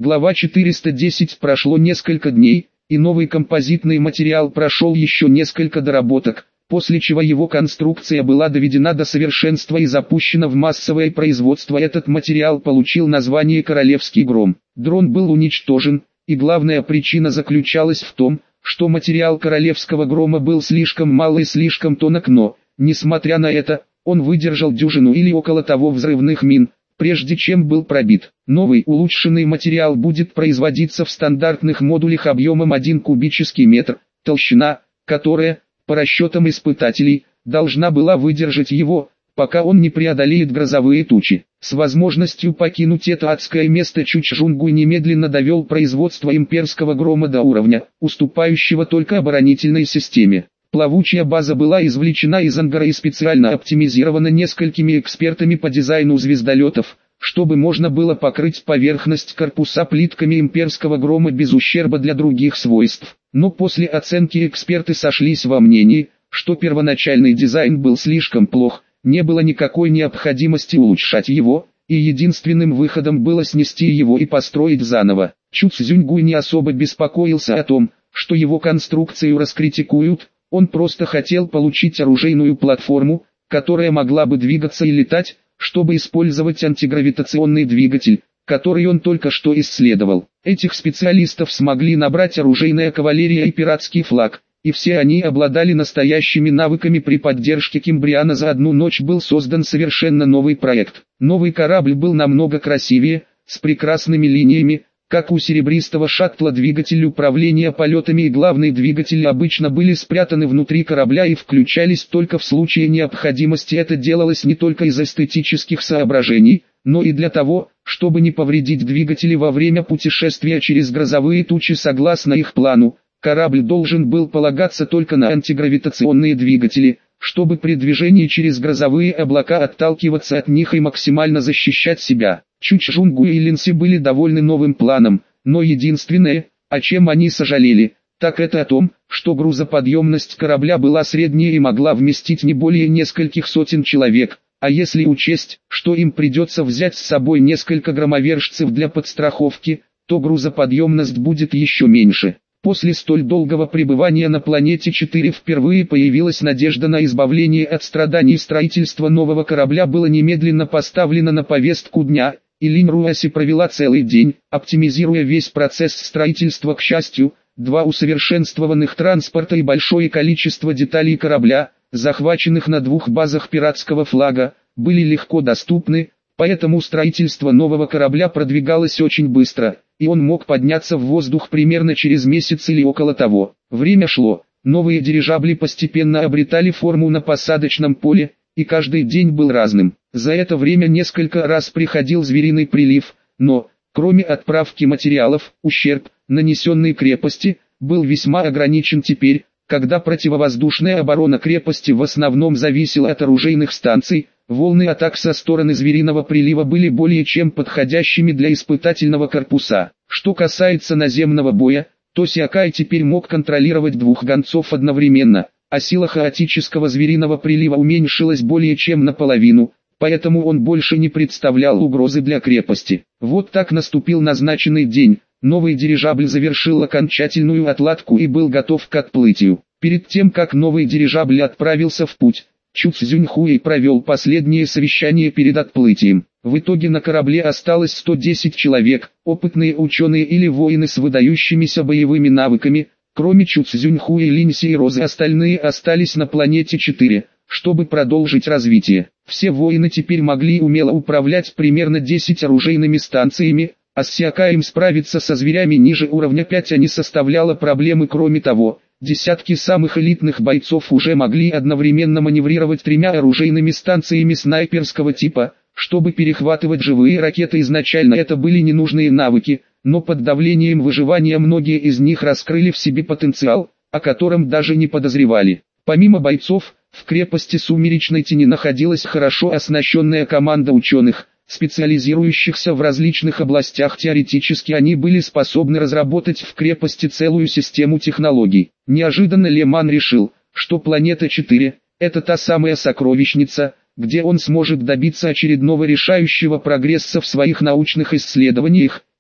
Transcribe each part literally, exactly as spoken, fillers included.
Глава четыреста десять. Прошло несколько дней, и новый композитный материал прошел еще несколько доработок, после чего его конструкция была доведена до совершенства и запущена в массовое производство. Этот материал получил название «Королевский гром». Дрон был уничтожен, и главная причина заключалась в том, что материал Королевского грома был слишком мал и слишком тонок, но, несмотря на это, он выдержал дюжину или около того взрывных мин, прежде чем был пробит. Новый улучшенный материал будет производиться в стандартных модулях объемом один кубический метр, толщина, которая, по расчетам испытателей, должна была выдержать его, пока он не преодолеет грозовые тучи. С возможностью покинуть это адское место Чучжунгуй немедленно довел производство имперского грома до уровня, уступающего только оборонительной системе. Плавучая база была извлечена из ангара и специально оптимизирована несколькими экспертами по дизайну звездолетов, чтобы можно было покрыть поверхность корпуса плитками имперского грома без ущерба для других свойств. Но после оценки эксперты сошлись во мнении, что первоначальный дизайн был слишком плох, не было никакой необходимости улучшать его, и единственным выходом было снести его и построить заново. Чу Цзюньгуй не особо беспокоился о том, что его конструкцию раскритикуют, он просто хотел получить оружейную платформу, которая могла бы двигаться и летать, чтобы использовать антигравитационный двигатель, который он только что исследовал. Этих специалистов смогли набрать оружейная кавалерия и пиратский флаг, и все они обладали настоящими навыками. При поддержке Кимбриана за одну ночь был создан совершенно новый проект. Новый корабль был намного красивее, с прекрасными линиями, как у серебристого шаттла. Двигатель управления полетами и главный двигатель обычно были спрятаны внутри корабля и включались только в случае необходимости. Это делалось не только из эстетических соображений, но и для того, чтобы не повредить двигатели во время путешествия через грозовые тучи. Согласно их плану, корабль должен был полагаться только на антигравитационные двигатели, чтобы при движении через грозовые облака отталкиваться от них и максимально защищать себя. Чучжунгуй и Линси были довольны новым планом, но единственное, о чем они сожалели, так это о том, что грузоподъемность корабля была средняя и могла вместить не более нескольких сотен человек, а если учесть, что им придется взять с собой несколько громовержцев для подстраховки, то грузоподъемность будет еще меньше. После столь долгого пребывания на планете четыре впервые появилась надежда на избавление от страданий. Строительство нового корабля было немедленно поставлено на повестку дня, и Линь Руаси провела целый день, оптимизируя весь процесс строительства. К счастью, два усовершенствованных транспорта и большое количество деталей корабля, захваченных на двух базах пиратского флага, были легко доступны, поэтому строительство нового корабля продвигалось очень быстро, и он мог подняться в воздух примерно через месяц или около того. Время шло, новые дирижабли постепенно обретали форму на посадочном поле, и каждый день был разным. За это время несколько раз приходил звериный прилив, но, кроме отправки материалов, ущерб, нанесенный крепости, был весьма ограничен. Теперь, когда противовоздушная оборона крепости в основном зависела от оружейных станций, волны атак со стороны звериного прилива были более чем подходящими для испытательного корпуса. Что касается наземного боя, то Сиакай теперь мог контролировать двух гонцов одновременно, а сила хаотического звериного прилива уменьшилась более чем наполовину, поэтому он больше не представлял угрозы для крепости. Вот так наступил назначенный день, новый дирижабль завершил окончательную отладку и был готов к отплытию. Перед тем как новый дирижабль отправился в путь, Чу Цзюньхуэй провел последнее совещание перед отплытием. В итоге на корабле осталось сто десять человек, опытные ученые или воины с выдающимися боевыми навыками. Кроме Чу Цзюньхуэй, Линси и Розы, остальные остались на планете четыре, чтобы продолжить развитие. Все воины теперь могли умело управлять примерно десять оружейными станциями, а с Сиакаем справиться со зверями ниже уровня пять не составляло проблемы. Кроме того, десятки самых элитных бойцов уже могли одновременно маневрировать тремя оружейными станциями снайперского типа, чтобы перехватывать живые ракеты. Изначально это были ненужные навыки, но под давлением выживания многие из них раскрыли в себе потенциал, о котором даже не подозревали. Помимо бойцов, в крепости Сумеречной Тени находилась хорошо оснащенная команда ученых, специализирующихся в различных областях. Теоретически они были способны разработать в крепости целую систему технологий. Неожиданно Леман решил, что планета четыре – это та самая сокровищница, где он сможет добиться очередного решающего прогресса в своих научных исследованиях,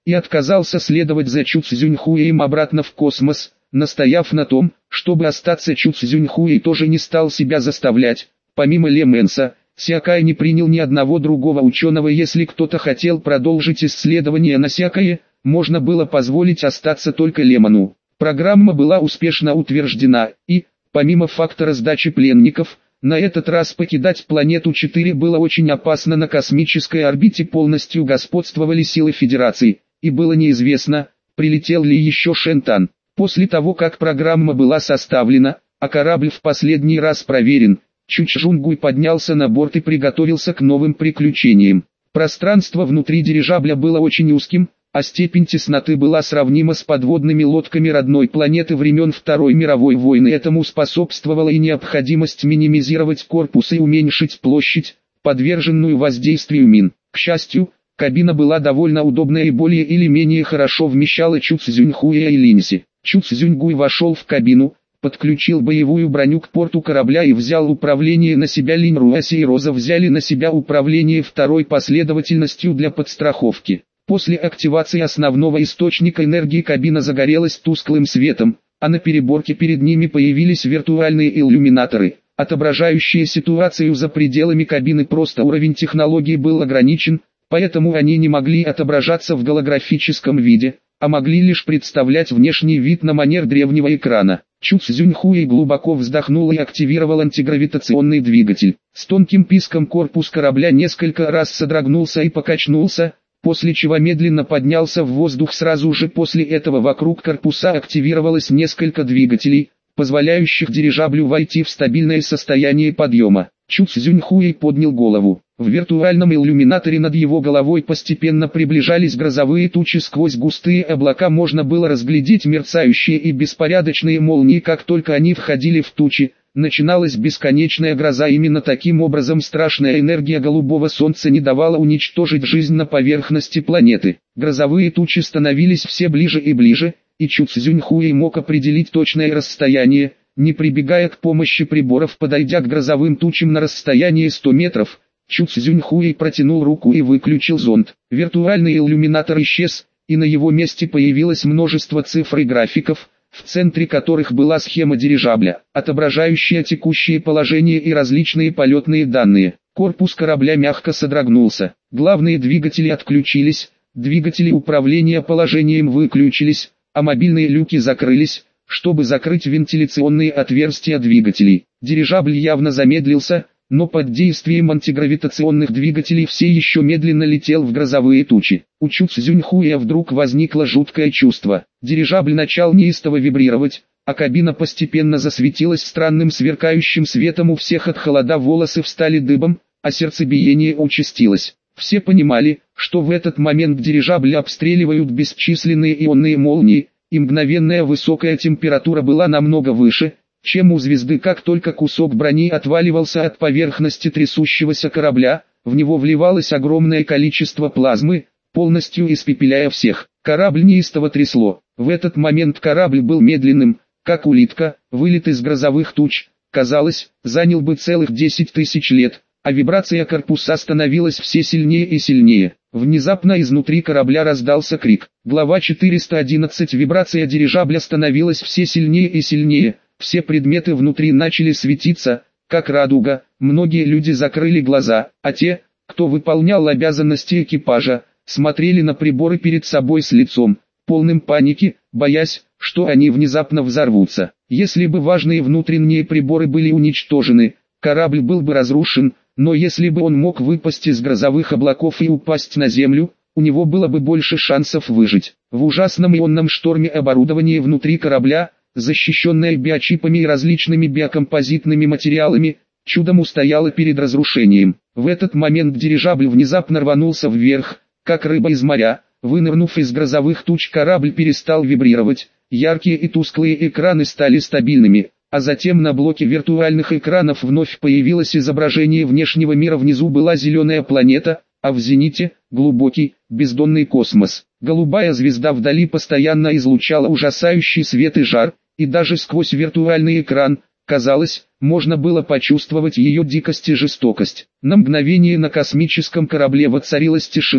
и отказался следовать за Чу Цзюньхуэем обратно в космос, настояв на том, чтобы остаться. Чу Цзюньхуэй тоже не стал себя заставлять. Помимо Ле Мэнса, Сякай не принял ни одного другого ученого. Если кто-то хотел продолжить исследования на Сякае, можно было позволить остаться только Лемону. Программа была успешно утверждена, и, помимо фактора сдачи пленников, на этот раз покидать планету четыре было очень опасно. На космической орбите полностью господствовали силы Федерации, и было неизвестно, прилетел ли еще Шентан. После того, как программа была составлена, а корабль в последний раз проверен, Чу Чжунгуй поднялся на борт и приготовился к новым приключениям. Пространство внутри дирижабля было очень узким, а степень тесноты была сравнима с подводными лодками родной планеты времен Второй мировой войны. Этому способствовала и необходимость минимизировать корпус и уменьшить площадь, подверженную воздействию мин. К счастью, кабина была довольно удобная и более или менее хорошо вмещала Чу Цзюньхуя и Линси. Чу Цзюньгуй вошел в кабину, подключил боевую броню к порту корабля и взял управление на себя. Линь Руэси и Роза взяли на себя управление второй последовательностью для подстраховки. После активации основного источника энергии кабина загорелась тусклым светом, а на переборке перед ними появились виртуальные иллюминаторы, отображающие ситуацию за пределами кабины. Просто уровень технологий был ограничен, поэтому они не могли отображаться в голографическом виде, а могли лишь представлять внешний вид на манер древнего экрана. Чу Цзюньхуэй глубоко вздохнул и активировал антигравитационный двигатель. С тонким писком корпус корабля несколько раз содрогнулся и покачнулся, после чего медленно поднялся в воздух. Сразу же после этого вокруг корпуса активировалось несколько двигателей, позволяющих дирижаблю войти в стабильное состояние подъема. Чу Цзюньхуэй поднял голову. В виртуальном иллюминаторе над его головой постепенно приближались грозовые тучи. Сквозь густые облака можно было разглядеть мерцающие и беспорядочные молнии. Как только они входили в тучи, начиналась бесконечная гроза. Именно таким образом страшная энергия голубого солнца не давала уничтожить жизнь на поверхности планеты. Грозовые тучи становились все ближе и ближе, и Чу Цзюньхуэй мог определить точное расстояние, не прибегая к помощи приборов. Подойдя к грозовым тучам на расстоянии сто метров, Чу Цзюньхуэй протянул руку и выключил зонд. Виртуальный иллюминатор исчез, и на его месте появилось множество цифр и графиков, в центре которых была схема дирижабля, отображающая текущее положение и различные полетные данные. Корпус корабля мягко содрогнулся. Главные двигатели отключились, двигатели управления положением выключились, а мобильные люки закрылись, чтобы закрыть вентиляционные отверстия двигателей. Дирижабль явно замедлился, но под действием антигравитационных двигателей все еще медленно летел в грозовые тучи. У Чу Цзюньхуя вдруг возникло жуткое чувство. Дирижабль начал неистово вибрировать, а кабина постепенно засветилась странным сверкающим светом. У всех от холода волосы встали дыбом, а сердцебиение участилось. Все понимали, что в этот момент дирижабль обстреливают бесчисленные ионные молнии, и мгновенная высокая температура была намного выше, чем у звезды. Как только кусок брони отваливался от поверхности трясущегося корабля, в него вливалось огромное количество плазмы, полностью испепеляя всех. Корабль неистово трясло. В этот момент корабль был медленным, как улитка. Вылет из грозовых туч, казалось, занял бы целых десять тысяч лет, а вибрация корпуса становилась все сильнее и сильнее. Внезапно изнутри корабля раздался крик. Глава четыреста одиннадцать. Вибрация дирижабля становилась все сильнее и сильнее. Все предметы внутри начали светиться, как радуга. Многие люди закрыли глаза, а те, кто выполнял обязанности экипажа, смотрели на приборы перед собой с лицом, полным паники, боясь, что они внезапно взорвутся. Если бы важные внутренние приборы были уничтожены, корабль был бы разрушен, но если бы он мог выпасть из грозовых облаков и упасть на землю, у него было бы больше шансов выжить. В ужасном ионном шторме оборудование внутри корабля, защищенное биочипами и различными биокомпозитными материалами, чудом устояло перед разрушением. В этот момент дирижабль внезапно рванулся вверх, как рыба из моря. Вынырнув из грозовых туч, корабль перестал вибрировать, яркие и тусклые экраны стали стабильными, а затем на блоке виртуальных экранов вновь появилось изображение внешнего мира. Внизу была зеленая планета, а в зените – глубокий, бездонный космос. Голубая звезда вдали постоянно излучала ужасающий свет и жар, и даже сквозь виртуальный экран, казалось, можно было почувствовать ее дикость и жестокость. На мгновение на космическом корабле воцарилась тишина,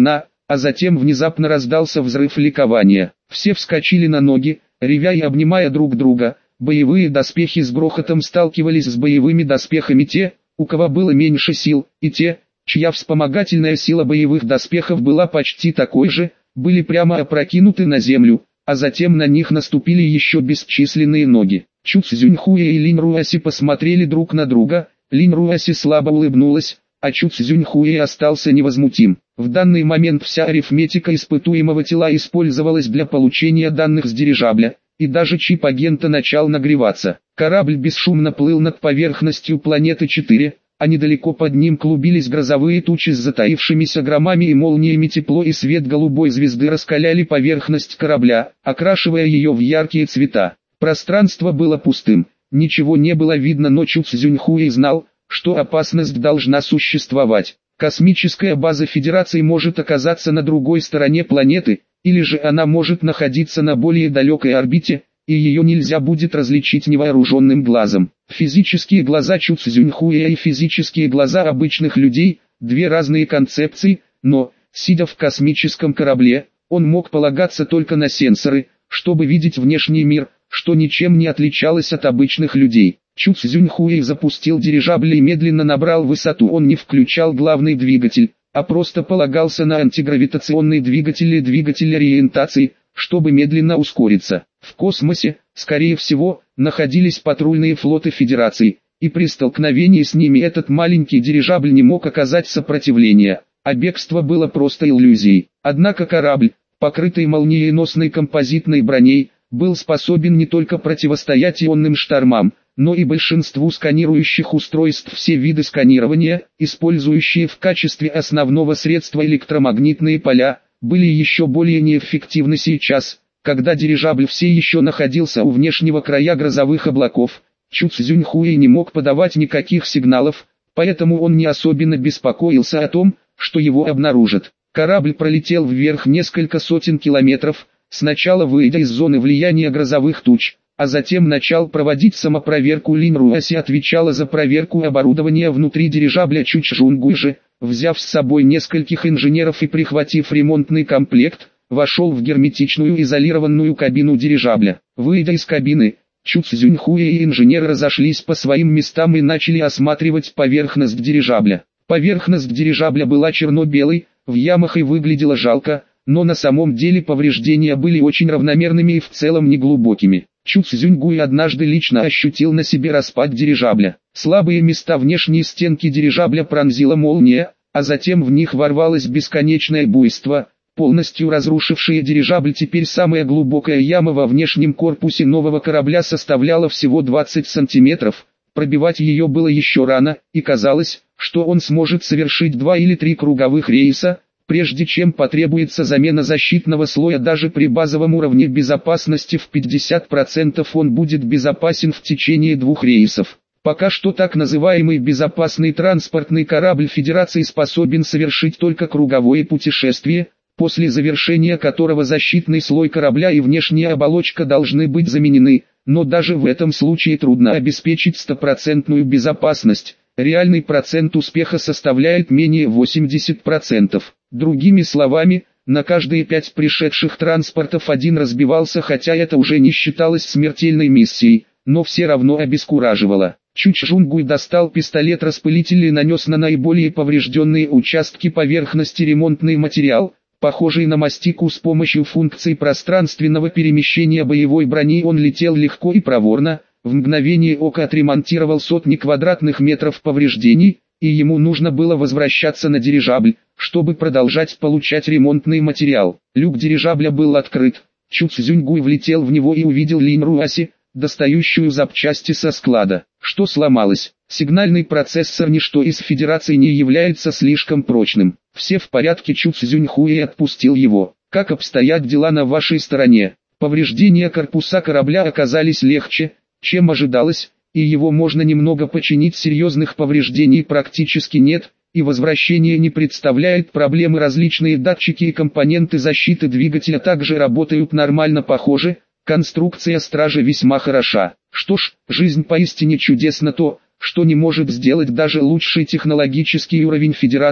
а затем внезапно раздался взрыв ликования. Все вскочили на ноги, ревя и обнимая друг друга. Боевые доспехи с грохотом сталкивались с боевыми доспехами те, у кого было меньше сил, и те, чья вспомогательная сила боевых доспехов была почти такой же, были прямо опрокинуты на землю, а затем на них наступили еще бесчисленные ноги. Чу Цзюньхуя и Линь Руаси посмотрели друг на друга, Линь Руаси слабо улыбнулась, а Чу Цзюньхуя остался невозмутим. В данный момент вся арифметика испытуемого тела использовалась для получения данных с дирижабля, и даже чип агента начал нагреваться. Корабль бесшумно плыл над поверхностью планеты четыре, а недалеко под ним клубились грозовые тучи с затаившимися громами и молниями. Тепло и свет голубой звезды раскаляли поверхность корабля, окрашивая ее в яркие цвета. Пространство было пустым, ничего не было видно, но Чу Цзюньхуй знал, что опасность должна существовать. Космическая база Федерации может оказаться на другой стороне планеты, или же она может находиться на более далекой орбите, и ее нельзя будет различить невооруженным глазом. Физические глаза Чу Цзюньхуя и физические глаза обычных людей – две разные концепции, но, сидя в космическом корабле, он мог полагаться только на сенсоры, чтобы видеть внешний мир, что ничем не отличалось от обычных людей. Чу Цзюньхуй запустил дирижабль и медленно набрал высоту. Он не включал главный двигатель, а просто полагался на антигравитационный двигатель и двигатель ориентации, чтобы медленно ускориться. В космосе, скорее всего, находились патрульные флоты Федерации, и при столкновении с ними этот маленький дирижабль не мог оказать сопротивления, а бегство было просто иллюзией. Однако корабль, покрытый молниеносной композитной броней, был способен не только противостоять ионным штормам, но и большинству сканирующих устройств. Все виды сканирования, использующие в качестве основного средства электромагнитные поля, были еще более неэффективны сейчас, когда дирижабль все еще находился у внешнего края грозовых облаков. Чу Цзюньхуй не мог подавать никаких сигналов, поэтому он не особенно беспокоился о том, что его обнаружат. Корабль пролетел вверх несколько сотен километров, сначала выйдя из зоны влияния грозовых туч, а затем начал проводить самопроверку. Линь Руаси отвечала за проверку оборудования внутри дирижабля. Чу Чжунгуй же, взяв с собой нескольких инженеров и прихватив ремонтный комплект, вошел в герметичную изолированную кабину дирижабля. Выйдя из кабины, Чу Цзюньхуй и инженеры разошлись по своим местам и начали осматривать поверхность дирижабля. Поверхность дирижабля была черно-белой, в ямах и выглядела жалко, но на самом деле повреждения были очень равномерными и в целом неглубокими. Чу Цзюньгуй однажды лично ощутил на себе распад дирижабля. Слабые места внешней стенки дирижабля пронзила молния, а затем в них ворвалось бесконечное буйство, полностью разрушившее дирижабль. Теперь самая глубокая яма во внешнем корпусе нового корабля составляла всего двадцать сантиметров, пробивать ее было еще рано, и казалось, что он сможет совершить два или три круговых рейса, прежде чем потребуется замена защитного слоя. Даже при базовом уровне безопасности в пятьдесят процентов он будет безопасен в течение двух рейсов. Пока что так называемый безопасный транспортный корабль Федерации способен совершить только круговое путешествие, после завершения которого защитный слой корабля и внешняя оболочка должны быть заменены, но даже в этом случае трудно обеспечить стопроцентную безопасность. Реальный процент успеха составляет менее восьмидесяти процентов. Другими словами, на каждые пять пришедших транспортов один разбивался, хотя это уже не считалось смертельной миссией, но все равно обескураживало. Чу Чжунгуй достал пистолет-распылитель и нанес на наиболее поврежденные участки поверхности ремонтный материал, похожий на мастику. С помощью функций пространственного перемещения боевой брони он летел легко и проворно, в мгновение ока отремонтировал сотни квадратных метров повреждений, и ему нужно было возвращаться на дирижабль, чтобы продолжать получать ремонтный материал. Люк дирижабля был открыт, Чу Цзюньгуй влетел в него и увидел Линь Руаси, достающую запчасти со склада. Что сломалось? Сигнальный процессор. Ничто из Федерации не является слишком прочным. Все в порядке. Чу Цзюньхуй отпустил его. Как обстоят дела на вашей стороне? Повреждения корпуса корабля оказались легче, чем ожидалось, и его можно немного починить. Серьезных повреждений практически нет, и возвращение не представляет проблемы. Различные датчики и компоненты защиты двигателя также работают нормально. Похоже, конструкция стражи весьма хороша. Что ж, жизнь поистине чудесна. То, что не может сделать даже лучший технологический уровень Федерации,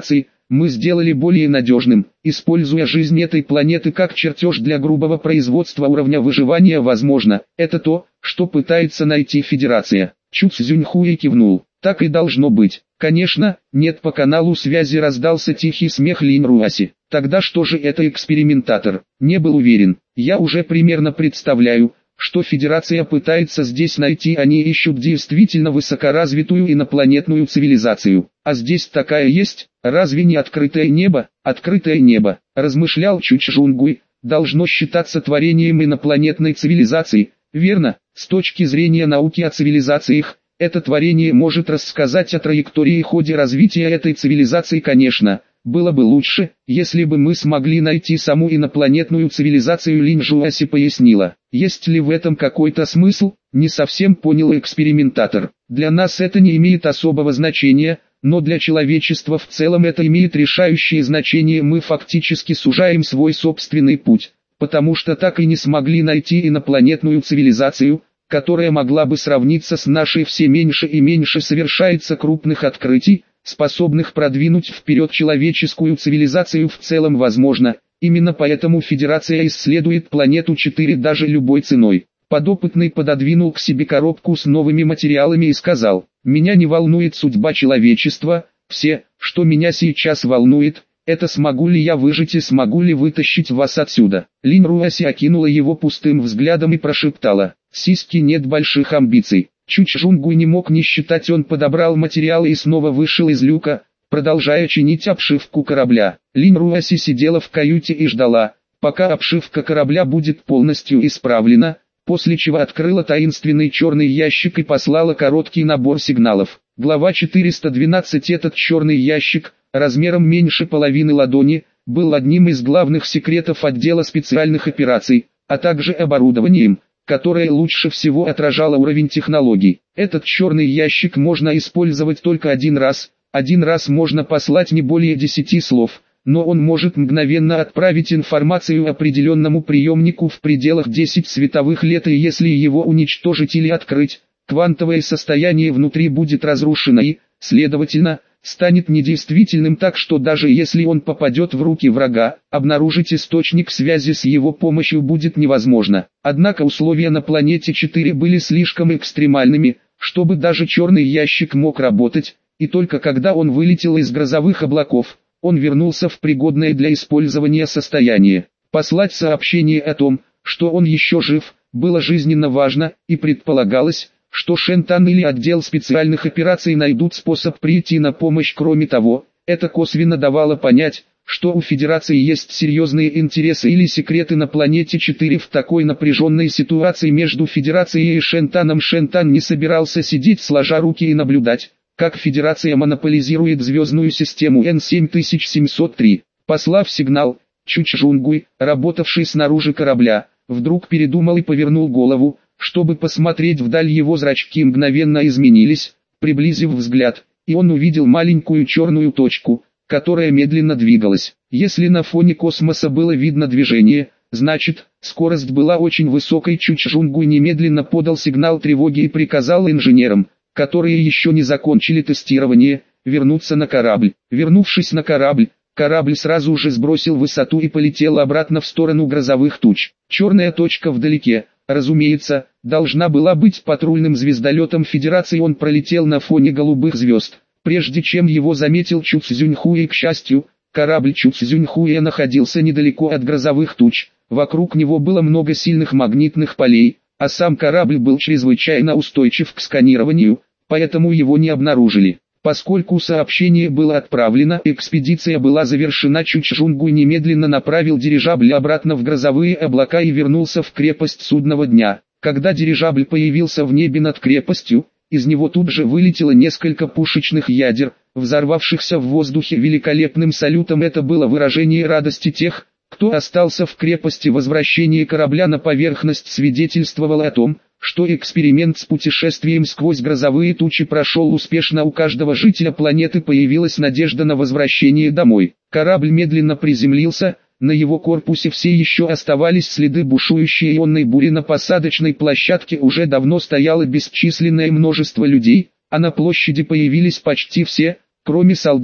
мы сделали более надежным, используя жизнь этой планеты как чертеж для грубого производства уровня выживания возможно. Это то, что пытается найти Федерация. Чу Цзюньхуэй кивнул. Так и должно быть. Конечно, нет, по каналу связи раздался тихий смех Линь Руаси. Тогда что же это экспериментатор? Не был уверен. Я уже примерно представляю, что Федерация пытается здесь найти. Они ищут действительно высокоразвитую инопланетную цивилизацию. А здесь такая есть? Разве не открытое небо? Открытое небо, размышлял Чучжунгуй, должно считаться творением инопланетной цивилизации. Верно, с точки зрения науки о цивилизациях, это творение может рассказать о траектории и ходе развития этой цивилизации. Конечно, было бы лучше, если бы мы смогли найти саму инопланетную цивилизацию. Линь Жуаси пояснила. Есть ли в этом какой-то смысл? Не совсем понял экспериментатор. Для нас это не имеет особого значения, но для человечества в целом это имеет решающее значение. Мы фактически сужаем свой собственный путь, потому что так и не смогли найти инопланетную цивилизацию, которая могла бы сравниться с нашей. Все меньше и меньше совершается крупных открытий, способных продвинуть вперед человеческую цивилизацию в целом. Возможно, именно поэтому Федерация исследует планету четыре даже любой ценой. Подопытный пододвинул к себе коробку с новыми материалами и сказал: «Меня не волнует судьба человечества, все, что меня сейчас волнует, это смогу ли я выжить и смогу ли вытащить вас отсюда». Линь Руаси окинула его пустым взглядом и прошептала: «Сиськи, нет больших амбиций». Чучжунгуй не мог не считать. Он подобрал материалы и снова вышел из люка, продолжая чинить обшивку корабля. Линь Руаси сидела в каюте и ждала, пока обшивка корабля будет полностью исправлена, после чего открыла таинственный черный ящик и послала короткий набор сигналов. Глава четыреста двенадцать. Этот черный ящик, размером меньше половины ладони, был одним из главных секретов отдела специальных операций, а также оборудованием, которое лучше всего отражало уровень технологий. Этот черный ящик можно использовать только один раз. Один раз можно послать не более десяти слов, но он может мгновенно отправить информацию определенному приемнику в пределах десяти световых лет, и если его уничтожить или открыть, квантовое состояние внутри будет разрушено и, следовательно, станет недействительным, так что даже если он попадет в руки врага, обнаружить источник связи с его помощью будет невозможно. Однако условия на планете четыре были слишком экстремальными, чтобы даже черный ящик мог работать, и только когда он вылетел из грозовых облаков, он вернулся в пригодное для использования состояние. Послать сообщение о том, что он еще жив, было жизненно важно, и предполагалось, что Шентан или отдел специальных операций найдут способ прийти на помощь. Кроме того, это косвенно давало понять, что у Федерации есть серьезные интересы или секреты на планете четыре. В такой напряженной ситуации между Федерацией и Шентаном Шентан не собирался сидеть сложа руки и наблюдать, как Федерация монополизирует звездную систему Н семь тысяч семьсот три. Послав сигнал, Чучжунгуй, работавший снаружи корабля, вдруг передумал и повернул голову, чтобы посмотреть вдаль. Его зрачки мгновенно изменились, приблизив взгляд, и он увидел маленькую черную точку, которая медленно двигалась. Если на фоне космоса было видно движение, значит, скорость была очень высокой. Чучжунгуй немедленно подал сигнал тревоги и приказал инженерам, которые еще не закончили тестирование, вернуться на корабль. Вернувшись на корабль, корабль сразу же сбросил высоту и полетел обратно в сторону грозовых туч. Черная точка вдалеке, разумеется, должна была быть патрульным звездолетом Федерации. Он пролетел на фоне голубых звезд, прежде чем его заметил Чу Цзюньхуэй. К счастью, корабль Чу Цзюньхуэя находился недалеко от грозовых туч, вокруг него было много сильных магнитных полей, а сам корабль был чрезвычайно устойчив к сканированию, поэтому его не обнаружили. Поскольку сообщение было отправлено, экспедиция была завершена. Чучжунгуй немедленно направил дирижабль обратно в грозовые облака и вернулся в крепость судного дня. Когда дирижабль появился в небе над крепостью, из него тут же вылетело несколько пушечных ядер, взорвавшихся в воздухе великолепным салютом. Это было выражение радости тех, кто остался в крепости. Возвращение корабля на поверхность свидетельствовало о том, что эксперимент с путешествием сквозь грозовые тучи прошел успешно. У каждого жителя планеты появилась надежда на возвращение домой. Корабль медленно приземлился, на его корпусе все еще оставались следы бушующей ионной бури. На посадочной площадке уже давно стояло бесчисленное множество людей, а на площади появились почти все, кроме солдат,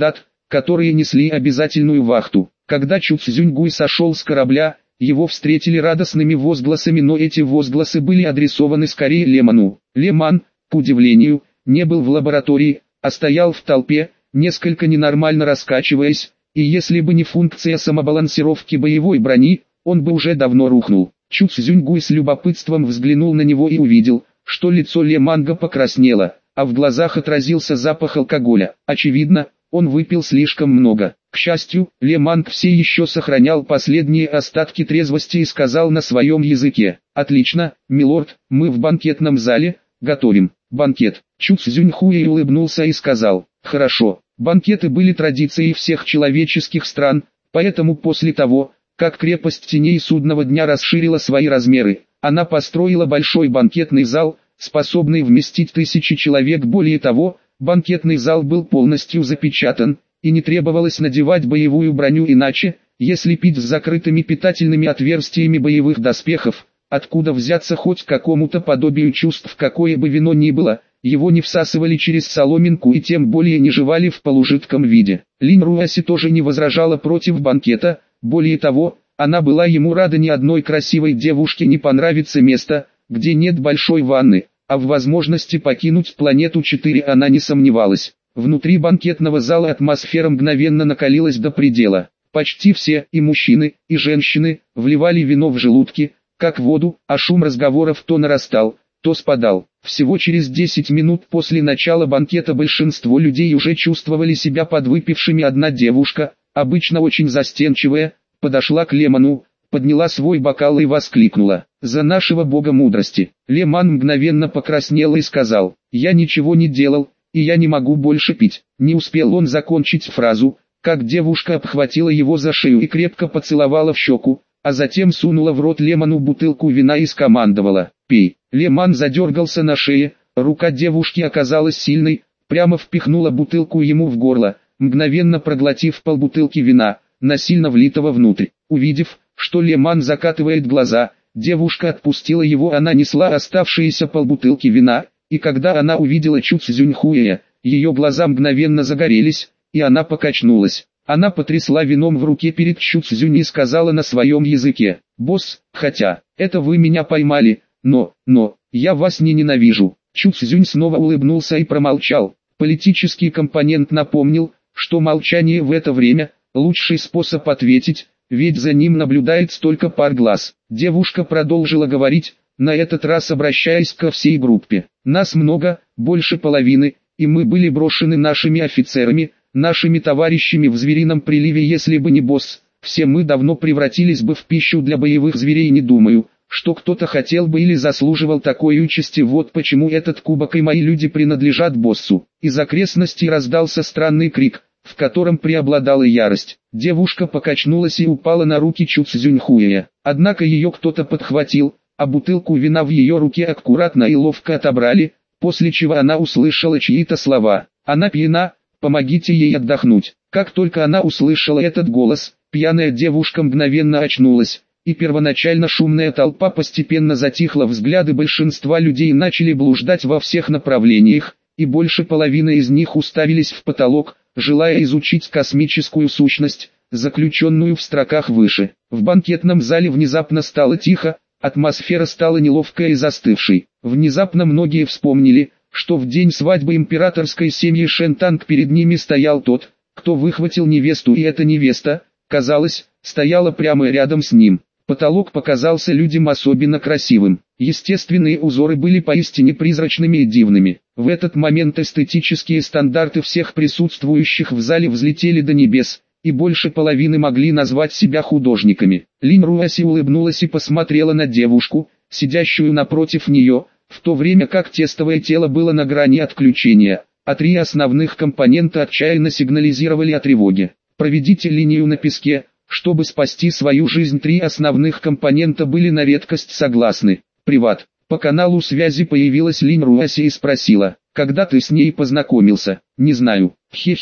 которые несли обязательную вахту. Когда Чу Цзюньгуй сошел с корабля, его встретили радостными возгласами, но эти возгласы были адресованы скорее Леману. Леман, к удивлению, не был в лаборатории, а стоял в толпе, несколько ненормально раскачиваясь, и если бы не функция самобалансировки боевой брони, он бы уже давно рухнул. Чу Цзюньгуй с любопытством взглянул на него и увидел, что лицо Ле Манга покраснело, а в глазах отразился запах алкоголя. Очевидно, он выпил слишком много. К счастью, Ле Манг все еще сохранял последние остатки трезвости и сказал на своем языке: «Отлично, милорд, мы в банкетном зале, готовим банкет». Чу Цзюньхуй улыбнулся и сказал: «Хорошо». Банкеты были традицией всех человеческих стран, поэтому после того, как крепость теней судного дня расширила свои размеры, она построила большой банкетный зал, способный вместить тысячи человек. Более того, банкетный зал был полностью запечатан, и не требовалось надевать боевую броню, иначе, если пить с закрытыми питательными отверстиями боевых доспехов, откуда взяться хоть какому-то подобию чувств, какое бы вино ни было, его не всасывали через соломинку и тем более не жевали в полужидком виде. Линь Руаси тоже не возражала против банкета, более того, она была ему рада. Ни одной красивой девушке не понравится место, где нет большой ванны, а в возможности покинуть планету четыре она не сомневалась. Внутри банкетного зала атмосфера мгновенно накалилась до предела. Почти все, и мужчины, и женщины, вливали вино в желудки, как воду, а шум разговоров то нарастал, то спадал. Всего через десять минут после начала банкета большинство людей уже чувствовали себя подвыпившими. Одна девушка, обычно очень застенчивая, подошла к Леману, подняла свой бокал и воскликнула: «За нашего бога мудрости!» Леман мгновенно покраснел и сказал: «Я ничего не делал, и я не могу больше пить». Не успел он закончить фразу, как девушка обхватила его за шею и крепко поцеловала в щеку, а затем сунула в рот Леману бутылку вина и скомандовала: «Пей». Леман задергался на шее, рука девушки оказалась сильной, прямо впихнула бутылку ему в горло, мгновенно проглотив полбутылки вина, насильно влитого внутрь. Увидев, что Леман закатывает глаза, девушка отпустила его. Она несла оставшиеся полбутылки вина, и когда она увидела Чу Цзюньхуя, ее глаза мгновенно загорелись, и она покачнулась. Она потрясла вином в руке перед Чу Цзюнь и сказала на своем языке: «Босс, хотя, это вы меня поймали, но, но, я вас не ненавижу». Чу Цзюнь снова улыбнулся и промолчал. Политический компонент напомнил, что молчание в это время – лучший способ ответить, ведь за ним наблюдает столько пар глаз. Девушка продолжила говорить, на этот раз обращаясь ко всей группе: «Нас много, больше половины, и мы были брошены нашими офицерами, нашими товарищами в зверином приливе. Если бы не босс, все мы давно превратились бы в пищу для боевых зверей. Не думаю, что кто-то хотел бы или заслуживал такой участи. Вот почему этот кубок и мои люди принадлежат боссу». Из окрестностей раздался странный крик, в котором преобладала ярость. Девушка покачнулась и упала на руки Чу Цзюньхуя. Однако ее кто-то подхватил, а бутылку вина в ее руке аккуратно и ловко отобрали, после чего она услышала чьи-то слова: «Она пьяна, помогите ей отдохнуть». Как только она услышала этот голос, пьяная девушка мгновенно очнулась, и первоначально шумная толпа постепенно затихла. Взгляды большинства людей начали блуждать во всех направлениях, и больше половины из них уставились в потолок, желая изучить космическую сущность, заключенную в строках выше. В банкетном зале внезапно стало тихо, атмосфера стала неловкой и застывшей. Внезапно многие вспомнили, что в день свадьбы императорской семьи Шентанг перед ними стоял тот, кто выхватил невесту, и эта невеста, казалось, стояла прямо рядом с ним. Потолок показался людям особенно красивым. Естественные узоры были поистине призрачными и дивными. В этот момент эстетические стандарты всех присутствующих в зале взлетели до небес, и больше половины могли назвать себя художниками. Линь Руаси улыбнулась и посмотрела на девушку, сидящую напротив нее, в то время как тестовое тело было на грани отключения, а три основных компонента отчаянно сигнализировали о тревоге. «Проведите линию на песке, чтобы спасти свою жизнь». Три основных компонента были на редкость согласны. «Приват». По каналу связи появилась Линь Руаси и спросила: «Когда ты с ней познакомился?» «Не знаю». «Хе-хе,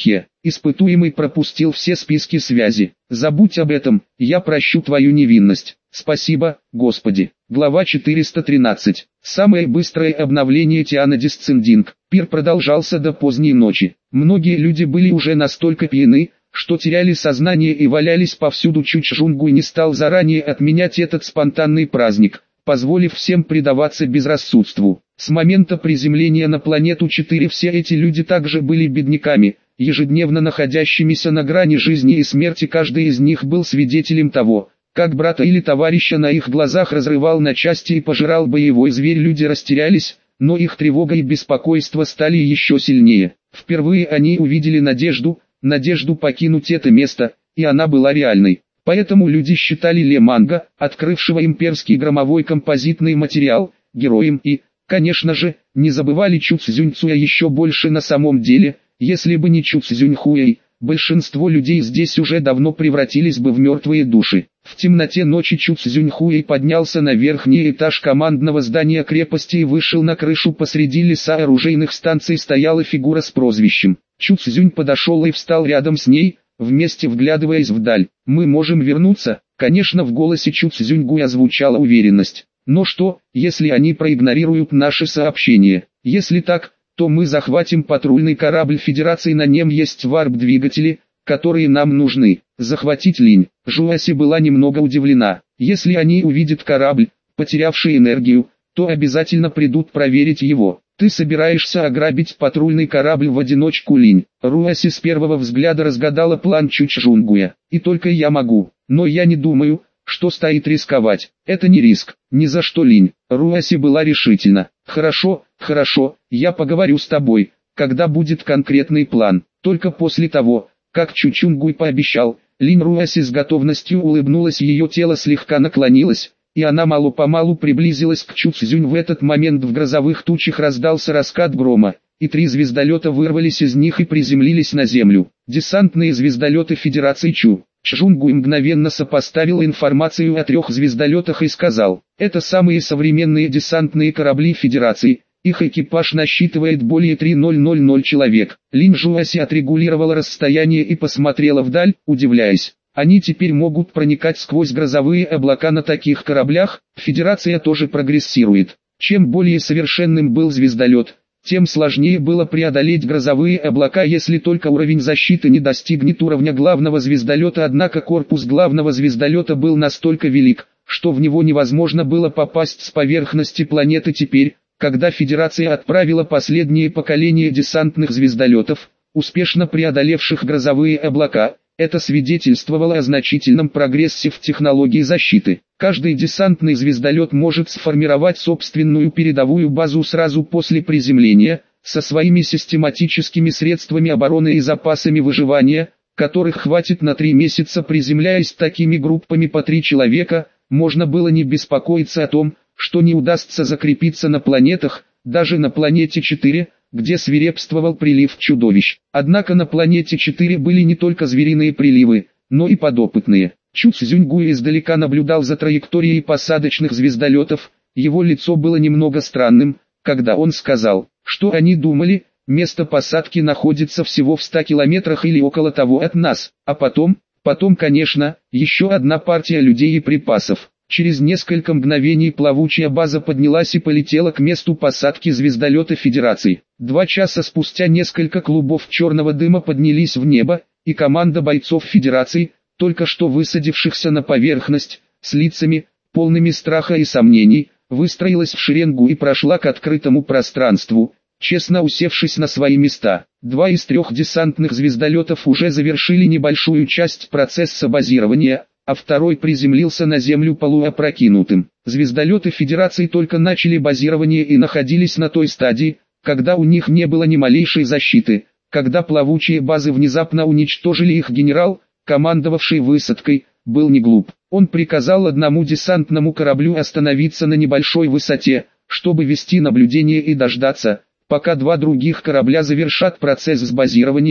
Испытуемый пропустил все списки связи. Забудь об этом, я прощу твою невинность. Спасибо, Господи. Глава четыреста тринадцать. Самое быстрое обновление Тиана Дисциндинг. Пир продолжался до поздней ночи. Многие люди были уже настолько пьяны, что теряли сознание и валялись повсюду. Чучжунгуй не стал заранее отменять этот спонтанный праздник, позволив всем предаваться безрассудству. С момента приземления на планету четыре все эти люди также были бедняками, ежедневно находящимися на грани жизни и смерти. Каждый из них был свидетелем того, как брата или товарища на их глазах разрывал на части и пожирал боевой зверь. Люди растерялись, но их тревога и беспокойство стали еще сильнее. Впервые они увидели надежду, надежду покинуть это место, и она была реальной. Поэтому люди считали Ле Манго, открывшего имперский громовой композитный материал, героем и, конечно же, не забывали Чу Цзюньцуя еще больше. На самом деле, если бы не Чу Цзюньхуэй, большинство людей здесь уже давно превратились бы в мертвые души. В темноте ночи Чу Цзюньхуэй поднялся на верхний этаж командного здания крепости и вышел на крышу. Посреди леса оружейных станций стояла фигура с прозвищем. Чу Цзюнь подошел и встал рядом с ней, вместе вглядываясь вдаль. «Мы можем вернуться?» Конечно, в голосе Чу Цзюньгуя звучала уверенность. «Но что, если они проигнорируют наши сообщения? Если так, то мы захватим патрульный корабль Федерации, на нем есть варп-двигатели, которые нам нужны. Захватить Линь». Жуаси была немного удивлена. Если они увидят корабль, потерявший энергию, то обязательно придут проверить его. «Ты собираешься ограбить патрульный корабль в одиночку, Линь?» Руаси с первого взгляда разгадала план Чучжунгуя. «И только я могу, но я не думаю, что стоит рисковать. Это не риск, ни за что, Линь». Руаси была решительна. «Хорошо, хорошо, я поговорю с тобой, когда будет конкретный план». Только после того, как Чучунгуй пообещал, Линь Руаси с готовностью улыбнулась, ее тело слегка наклонилось, и она мало-помалу приблизилась к Чу Цзюнь. В этот момент в грозовых тучах раздался раскат грома, и три звездолета вырвались из них и приземлились на землю. Десантные звездолеты Федерации Чу. Чжунгуй мгновенно сопоставил информацию о трех звездолетах и сказал: «Это самые современные десантные корабли Федерации, их экипаж насчитывает более трёх тысяч человек». Линь Жуаси отрегулировала расстояние и посмотрела вдаль, удивляясь. Они теперь могут проникать сквозь грозовые облака на таких кораблях. Федерация тоже прогрессирует. Чем более совершенным был звездолет, тем сложнее было преодолеть грозовые облака, если только уровень защиты не достигнет уровня главного звездолета. Однако корпус главного звездолета был настолько велик, что в него невозможно было попасть с поверхности планеты. Теперь, когда Федерация отправила последнее поколение десантных звездолетов, успешно преодолевших грозовые облака, это свидетельствовало о значительном прогрессе в технологии защиты. Каждый десантный звездолет может сформировать собственную передовую базу сразу после приземления, со своими систематическими средствами обороны и запасами выживания, которых хватит на три месяца. Приземляясь такими группами по три человека, можно было не беспокоиться о том, что не удастся закрепиться на планетах, даже на планете четыре, где свирепствовал прилив чудовищ. Однако на планете четыре были не только звериные приливы, но и подопытные. Чу Цзюньгуй издалека наблюдал за траекторией посадочных звездолетов. Его лицо было немного странным, когда он сказал, что они думали, место посадки находится всего в ста километрах или около того от нас, а потом, потом конечно, еще одна партия людей и припасов. Через несколько мгновений плавучая база поднялась и полетела к месту посадки звездолета Федерации. Два часа спустя несколько клубов черного дыма поднялись в небо, и команда бойцов Федерации, только что высадившихся на поверхность, с лицами, полными страха и сомнений, выстроилась в шеренгу и прошла к открытому пространству, честно усевшись на свои места. Два из трех десантных звездолетов уже завершили небольшую часть процесса базирования, а второй приземлился на землю полуопрокинутым. Звездолеты Федерации только начали базирование и находились на той стадии, когда у них не было ни малейшей защиты. Когда плавучие базы внезапно уничтожили их, генерал, командовавший высадкой, был не глуп. Он приказал одному десантному кораблю остановиться на небольшой высоте, чтобы вести наблюдение и дождаться, пока два других корабля завершат процесс базирования,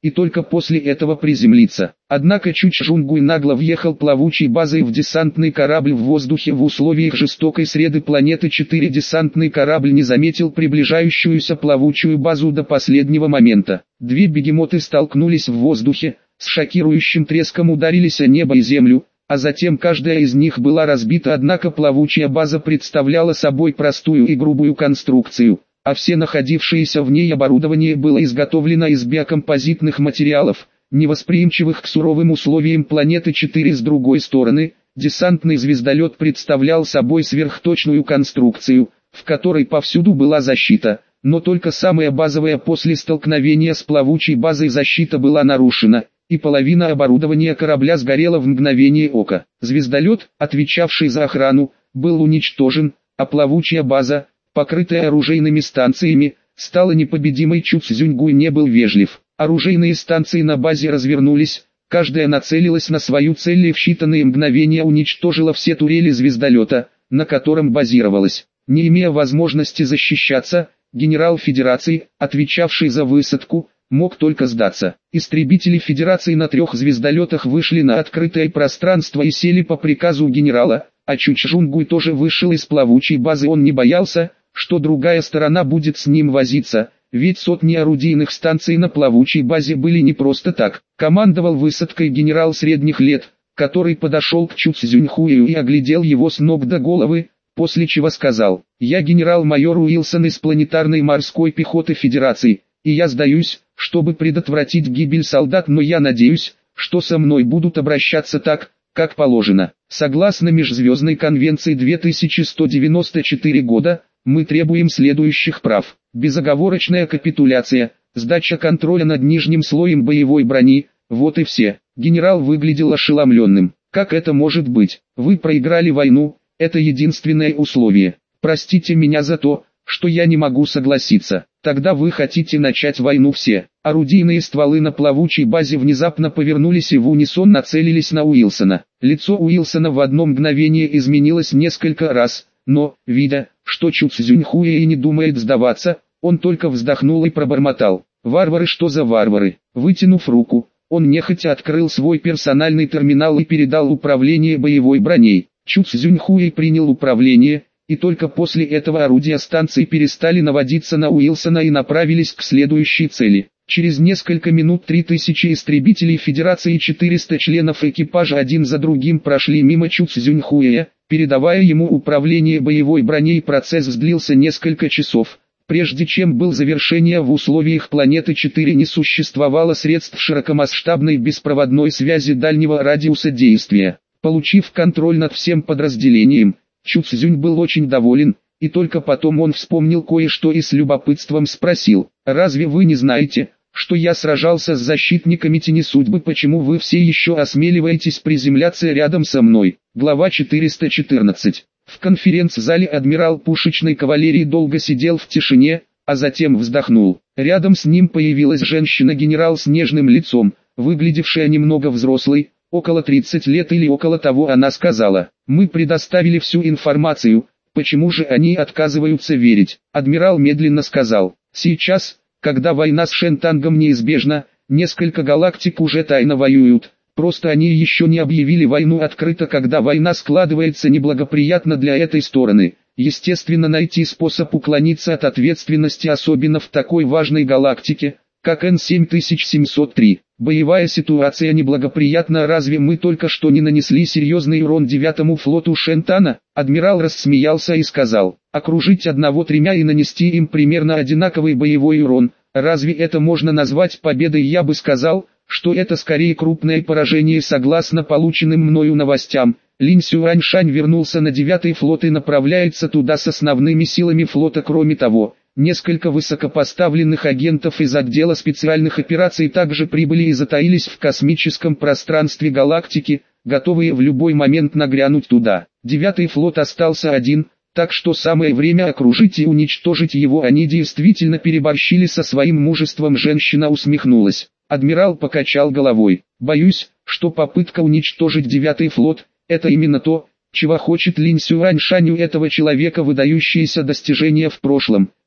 и только после этого приземлиться. Однако Чучжунгуй нагло въехал плавучей базой в десантный корабль в воздухе в условиях жестокой среды планеты четыре. Десантный корабль не заметил приближающуюся плавучую базу до последнего момента. Две бегемоты столкнулись в воздухе, с шокирующим треском ударились о небо и землю, а затем каждая из них была разбита, однако плавучая база представляла собой простую и грубую конструкцию, а все находившееся в ней оборудование было изготовлено из биокомпозитных материалов, невосприимчивых к суровым условиям планеты четыре. С другой стороны, десантный звездолет представлял собой сверхточную конструкцию, в которой повсюду была защита, но только самая базовая после столкновения с плавучей базой защита была нарушена, и половина оборудования корабля сгорела в мгновение ока. Звездолет, отвечавший за охрану, был уничтожен, а плавучая база, покрытая оружейными станциями, стала непобедимой. Чуцзюньгуй не был вежлив. Оружейные станции на базе развернулись, каждая нацелилась на свою цель и в считанные мгновения уничтожила все турели звездолета, на котором базировалась. Не имея возможности защищаться, генерал Федерации, отвечавший за высадку, мог только сдаться. Истребители Федерации на трех звездолетах вышли на открытое пространство и сели по приказу генерала, а Чучжунгуй тоже вышел из плавучей базы. Он не боялся, что другая сторона будет с ним возиться, ведь сотни орудийных станций на плавучей базе были не просто так. Командовал высадкой генерал средних лет, который подошел к Чуцзюньхую и оглядел его с ног до головы, после чего сказал: «Я генерал-майор Уилсон из планетарной морской пехоты Федерации, и я сдаюсь, чтобы предотвратить гибель солдат, но я надеюсь, что со мной будут обращаться так, как положено. Согласно Межзвездной конвенции две тысячи сто девяносто четыре года, мы требуем следующих прав: безоговорочная капитуляция, сдача контроля над нижним слоем боевой брони, вот и все». Генерал выглядел ошеломленным. «Как это может быть? Вы проиграли войну, это единственное условие. Простите меня за то, что я не могу согласиться. Тогда вы хотите начать войну все». Орудийные стволы на плавучей базе внезапно повернулись и в унисон нацелились на Уилсона. Лицо Уилсона в одно мгновение изменилось несколько раз, но, видя, что Чуцзюньхуя и не думает сдаваться, он только вздохнул и пробормотал: «Варвары, что за варвары?» Вытянув руку, он нехотя открыл свой персональный терминал и передал управление боевой броней. Чуцзюньхуя принял управление, и только после этого орудия станции перестали наводиться на Уилсона и направились к следующей цели. Через несколько минут три тысячи истребителей Федерации и четыреста членов экипажа один за другим прошли мимо Чуцзюньхуя, передавая ему управление боевой броней. Процесс длился несколько часов. Прежде чем был завершение, в условиях планеты четыре не существовало средств широкомасштабной беспроводной связи дальнего радиуса действия. Получив контроль над всем подразделением, Чуцзюнь был очень доволен, и только потом он вспомнил кое-что и с любопытством спросил: «Разве вы не знаете, что я сражался с защитниками Тени Судьбы? Почему вы все еще осмеливаетесь приземляться рядом со мной?» Глава четыреста четырнадцать. В конференц-зале адмирал пушечной кавалерии долго сидел в тишине, а затем вздохнул. Рядом с ним появилась женщина-генерал с нежным лицом, выглядевшая немного взрослой, около тридцати лет или около того. Она сказала: «Мы предоставили всю информацию, почему же они отказываются верить?» Адмирал медленно сказал: «Сейчас, когда война с Шентангом неизбежна, несколько галактик уже тайно воюют. Просто они еще не объявили войну открыто. Когда война складывается неблагоприятно для этой стороны, естественно, найти способ уклониться от ответственности, особенно в такой важной галактике, как Н семь тысяч семьсот три. Боевая ситуация неблагоприятна. Разве мы только что не нанесли серьезный урон девятому флоту Шентана?» Адмирал рассмеялся и сказал: «Окружить одного тремя и нанести им примерно одинаковый боевой урон, разве это можно назвать победой? Я бы сказал, что это скорее крупное поражение. Согласно полученным мною новостям, Линь Сюаньшань вернулся на девятый флот и направляется туда с основными силами флота. Кроме того, несколько высокопоставленных агентов из отдела специальных операций также прибыли и затаились в космическом пространстве галактики, готовые в любой момент нагрянуть туда. Девятый флот остался один, так что самое время окружить и уничтожить его. Они действительно переборщили со своим мужеством». Женщина усмехнулась. Адмирал покачал головой. «Боюсь, что попытка уничтожить девятый флот – это именно то, чего хочет Линь Сюаньшань. У этого человека выдающиеся достижения в прошлом,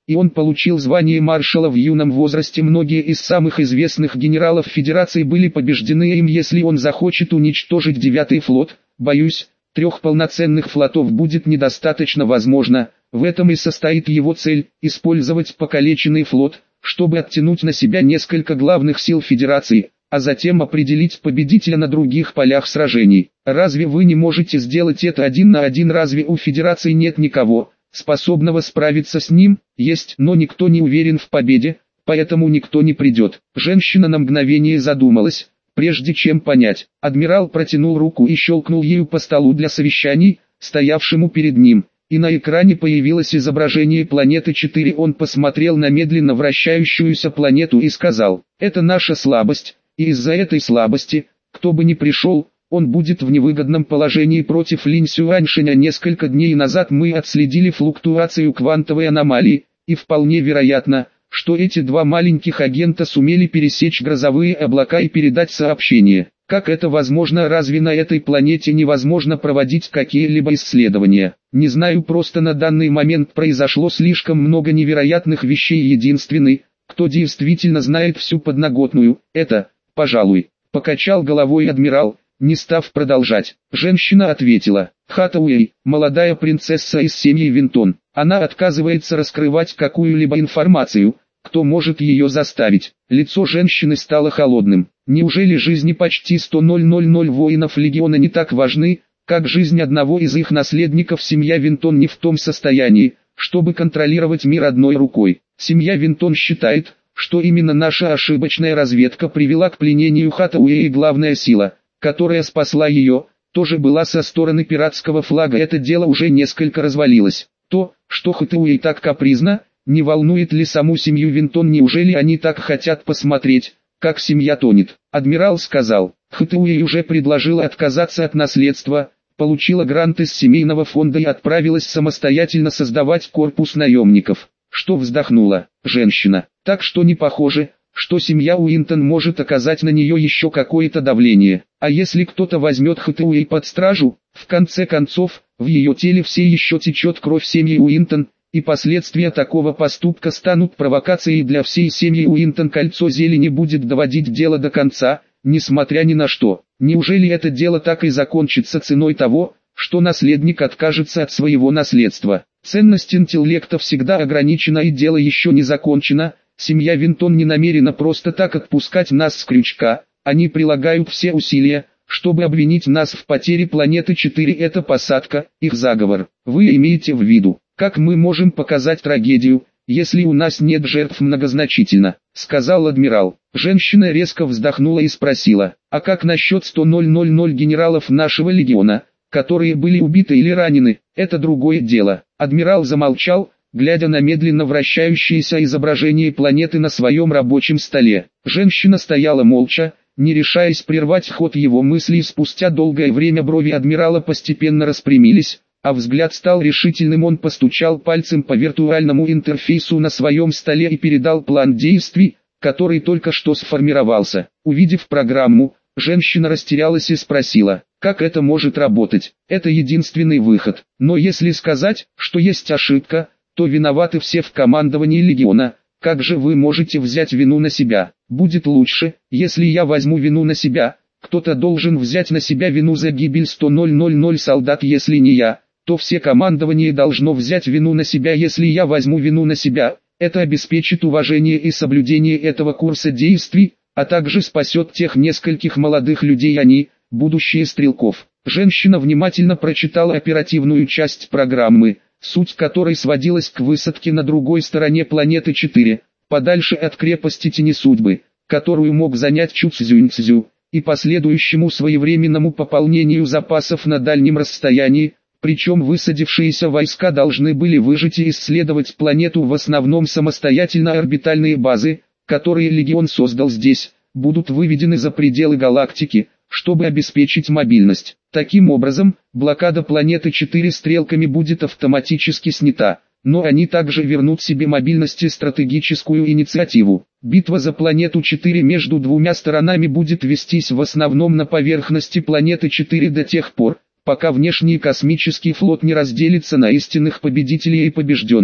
и он получил звание маршала в юном возрасте. Многие из самых известных генералов Федерации были побеждены им. Если он захочет уничтожить девятый флот, боюсь, трех полноценных флотов будет недостаточно. Возможно, в этом и состоит его цель – использовать покалеченный флот, чтобы оттянуть на себя несколько главных сил Федерации, а затем определить победителя на других полях сражений. Разве вы не можете сделать это один на один? Разве у Федерации нет никого, способного справиться с ним? Есть, но никто не уверен в победе, поэтому никто не придет. Женщина на мгновение задумалась, прежде чем понять. Адмирал протянул руку и щелкнул ею по столу для совещаний, стоявшему перед ним, и на экране появилось изображение планеты четыре. Он посмотрел на медленно вращающуюся планету и сказал: «Это наша слабость, и из-за этой слабости, кто бы ни пришел, он будет в невыгодном положении против Линь Сюаньшэня. Несколько дней назад мы отследили флуктуацию квантовой аномалии, и вполне вероятно, что эти два маленьких агента сумели пересечь грозовые облака и передать сообщение. Как это возможно? Разве на этой планете невозможно проводить какие-либо исследования? Не знаю, просто на данный момент произошло слишком много невероятных вещей. Единственный, кто действительно знает всю подноготную, это, пожалуй». Покачал головой адмирал, не став продолжать. Женщина ответила: «Хатауэй, молодая принцесса из семьи Винтон. Она отказывается раскрывать какую-либо информацию. Кто может ее заставить?» Лицо женщины стало холодным. «Неужели жизни почти сто тысяч воинов легиона не так важны, как жизнь одного из их наследников? Семья Винтон не в том состоянии, чтобы контролировать мир одной рукой. Семья Винтон считает, что именно наша ошибочная разведка привела к пленению Хатауэя, и главная сила, которая спасла ее, тоже была со стороны пиратского флага. Это дело уже несколько развалилось. То, что Хатауэй так капризна, не волнует ли саму семью Винтон? Неужели они так хотят посмотреть, как семья тонет?» Адмирал сказал: «Хатауэй уже предложила отказаться от наследства, получила грант из семейного фонда и отправилась самостоятельно создавать корпус наемников». «Что?» — вздохнула женщина. «Так что не похоже, что семья Уинтон может оказать на нее еще какое-то давление. А если кто-то возьмет Хатауэй под стражу, в конце концов, в ее теле все еще течет кровь семьи Уинтон, и последствия такого поступка станут провокацией для всей семьи Уинтон. Кольцо зелени будет доводить дело до конца, несмотря ни на что. Неужели это дело так и закончится ценой того, что наследник откажется от своего наследства? Ценность интеллекта всегда ограничена, и дело еще не закончено. Семья Винтон не намерена просто так отпускать нас с крючка. Они прилагают все усилия, чтобы обвинить нас в потере планеты четыре. Это посадка, их заговор. Вы имеете в виду, как мы можем показать трагедию, если у нас нет жертв? Многозначительно, сказал адмирал. Женщина резко вздохнула и спросила: «А как насчет сто тысяч генералов нашего легиона, которые были убиты или ранены?» «Это другое дело». Адмирал замолчал, глядя на медленно вращающееся изображение планеты на своем рабочем столе. Женщина стояла молча, не решаясь прервать ход его мыслей. Спустя долгое время брови адмирала постепенно распрямились, а взгляд стал решительным. Он постучал пальцем по виртуальному интерфейсу на своем столе и передал план действий, который только что сформировался. Увидев программу, женщина растерялась и спросила: «Как это может работать?» «Это единственный выход. Но если сказать, что есть ошибка, то виноваты все в командовании легиона. Как же вы можете взять вину на себя?» «Будет лучше, если я возьму вину на себя. Кто-то должен взять на себя вину за гибель сто тысяч солдат. Если не я, то все командование должно взять вину на себя. Если я возьму вину на себя, это обеспечит уважение и соблюдение этого курса действий, а также спасет тех нескольких молодых людей. Они – будущее стрелков». Женщина внимательно прочитала оперативную часть программы, суть которой сводилась к высадке на другой стороне планеты четыре, подальше от крепости Тени Судьбы, которую мог занять Чу Цзюньцзю, и последующему своевременному пополнению запасов на дальнем расстоянии. Причем высадившиеся войска должны были выжить и исследовать планету в основном самостоятельно. Орбитальные базы, которые легион создал здесь, будут выведены за пределы галактики, чтобы обеспечить мобильность. Таким образом, блокада планеты четыре стрелками будет автоматически снята, но они также вернут себе мобильность и стратегическую инициативу. Битва за планету четыре между двумя сторонами будет вестись в основном на поверхности планеты четыре до тех пор, пока внешний космический флот не разделится на истинных победителей и побежденных.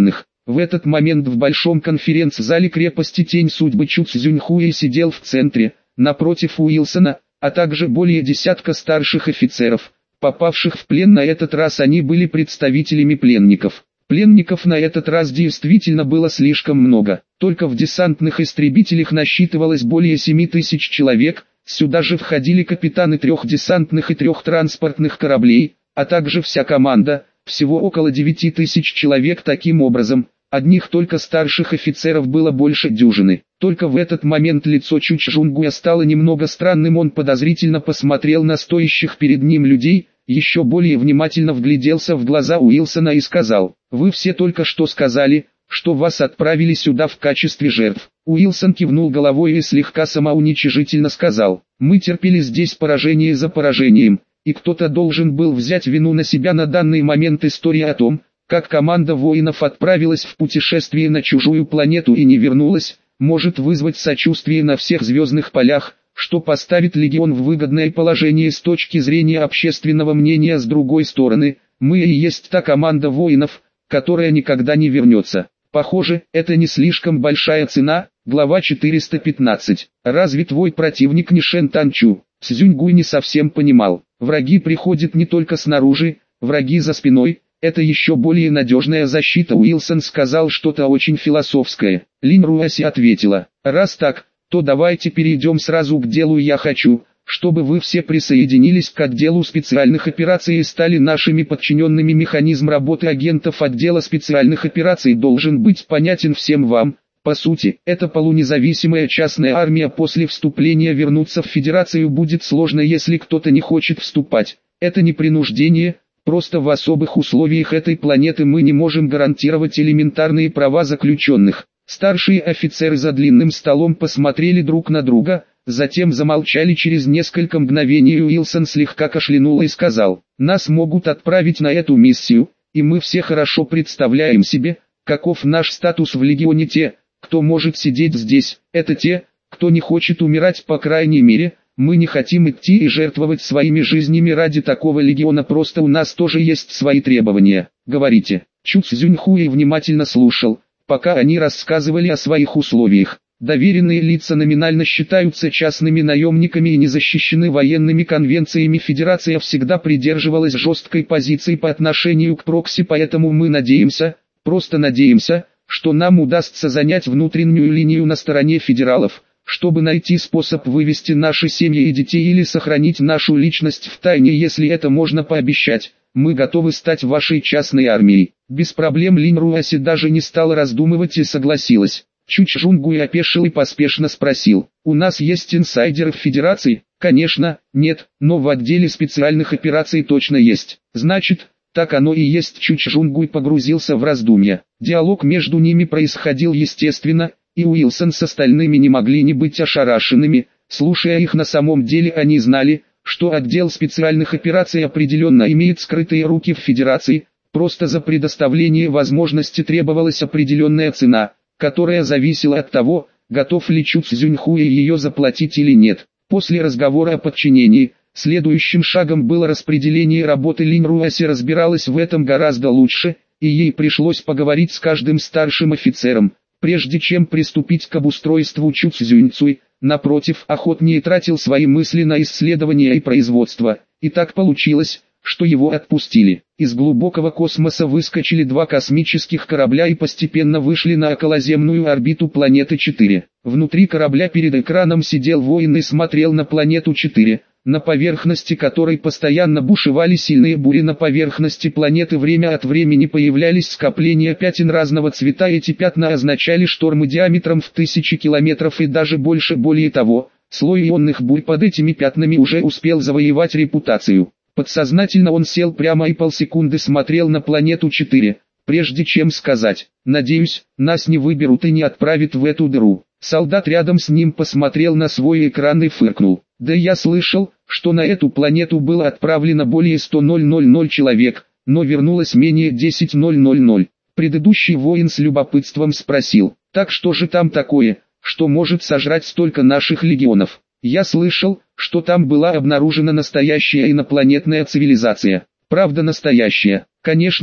В этот момент в большом конференц-зале крепости Тень Судьбы Чу Цзюньхуэй сидел в центре, напротив Уилсона, а также более десятка старших офицеров, попавших в плен. На этот раз они были представителями пленников. Пленников на этот раз действительно было слишком много. Только в десантных истребителях насчитывалось более семи тысяч человек, сюда же входили капитаны трех десантных и трех транспортных кораблей, а также вся команда, всего около девяти тысяч человек. Таким образом, одних только старших офицеров было больше дюжины. Только в этот момент лицо Чу Чжунгуя стало немного странным, он подозрительно посмотрел на стоящих перед ним людей, еще более внимательно вгляделся в глаза Уилсона и сказал: «Вы все только что сказали, что вас отправили сюда в качестве жертв». Уилсон кивнул головой и слегка самоуничижительно сказал: «Мы терпели здесь поражение за поражением, и кто-то должен был взять вину на себя. На данный момент история о том, как команда воинов отправилась в путешествие на чужую планету и не вернулась, может вызвать сочувствие на всех звездных полях, что поставит легион в выгодное положение с точки зрения общественного мнения. С другой стороны, мы и есть та команда воинов, которая никогда не вернется. Похоже, это не слишком большая цена». Глава четыреста пятнадцать. Разве твой противник не Шен Танчу? Цзюньгуй не совсем понимал. Враги приходят не только снаружи, враги за спиной. Это еще более надежная защита. Уилсон сказал что-то очень философское. Линь Руаси ответила: «Раз так, то давайте перейдем сразу к делу. Я хочу, чтобы вы все присоединились к отделу специальных операций и стали нашими подчиненными. Механизм работы агентов отдела специальных операций должен быть понятен всем вам. По сути, это полунезависимая частная армия. После вступления вернуться в Федерацию будет сложно, если кто-то не хочет вступать. Это не принуждение, просто в особых условиях этой планеты мы не можем гарантировать элементарные права заключенных». Старшие офицеры за длинным столом посмотрели друг на друга, затем замолчали. Через несколько мгновений Уилсон слегка кашлянул и сказал: «Нас могут отправить на эту миссию, и мы все хорошо представляем себе, каков наш статус в легионе. Те, кто может сидеть здесь, это те, кто не хочет умирать. По крайней мере, мы не хотим идти и жертвовать своими жизнями ради такого легиона. Просто у нас тоже есть свои требования. Говорите». Чу Цзюньхуэй внимательно слушал, пока они рассказывали о своих условиях. Доверенные лица номинально считаются частными наемниками и не защищены военными конвенциями. Федерация всегда придерживалась жесткой позиции по отношению к прокси, поэтому мы надеемся, просто надеемся, что нам удастся занять внутреннюю линию на стороне федералов, чтобы найти способ вывести наши семьи и детей или сохранить нашу личность в тайне. Если это можно пообещать, мы готовы стать вашей частной армией». Без проблем. Линь Руаси даже не стала раздумывать и согласилась. Чу Чжунгуй опешил и поспешно спросил: «У нас есть инсайдеры в Федерации?» «Конечно, нет, но в отделе специальных операций точно есть». «Значит, так оно и есть». Чу Чжунгуй погрузился в раздумья. Диалог между ними происходил естественно, и Уилсон с остальными не могли не быть ошарашенными. Слушая их, на самом деле они знали, что отдел специальных операций определенно имеет скрытые руки в Федерации. Просто за предоставление возможности требовалась определенная цена, которая зависела от того, готов ли Чу Цзюньхуэй ее заплатить или нет. После разговора о подчинении, следующим шагом было распределение работы. Линь Руаси разбиралась в этом гораздо лучше, и ей пришлось поговорить с каждым старшим офицером, прежде чем приступить к обустройству Чу Цзюньцуй. Напротив, охотнее тратил свои мысли на исследования и производство, и так получилось, что его отпустили. Из глубокого космоса выскочили два космических корабля и постепенно вышли на околоземную орбиту планеты четыре. Внутри корабля перед экраном сидел воин и смотрел на планету четыре, на поверхности которой постоянно бушевали сильные бури. На поверхности планеты время от времени появлялись скопления пятен разного цвета. Эти пятна означали штормы диаметром в тысячи километров и даже больше. Более того, слой ионных бурь под этими пятнами уже успел завоевать репутацию. Подсознательно он сел прямо и полсекунды смотрел на планету четыре, прежде чем сказать: «Надеюсь, нас не выберут и не отправят в эту дыру». Солдат рядом с ним посмотрел на свой экран и фыркнул: «Да я слышал, что на эту планету было отправлено более ста человек, но вернулось менее десяти. Предыдущий воин с любопытством спросил: «Так что же там такое, что может сожрать столько наших легионов?» «Я слышал, что там была обнаружена настоящая инопланетная цивилизация». «Правда настоящая?» «Конечно,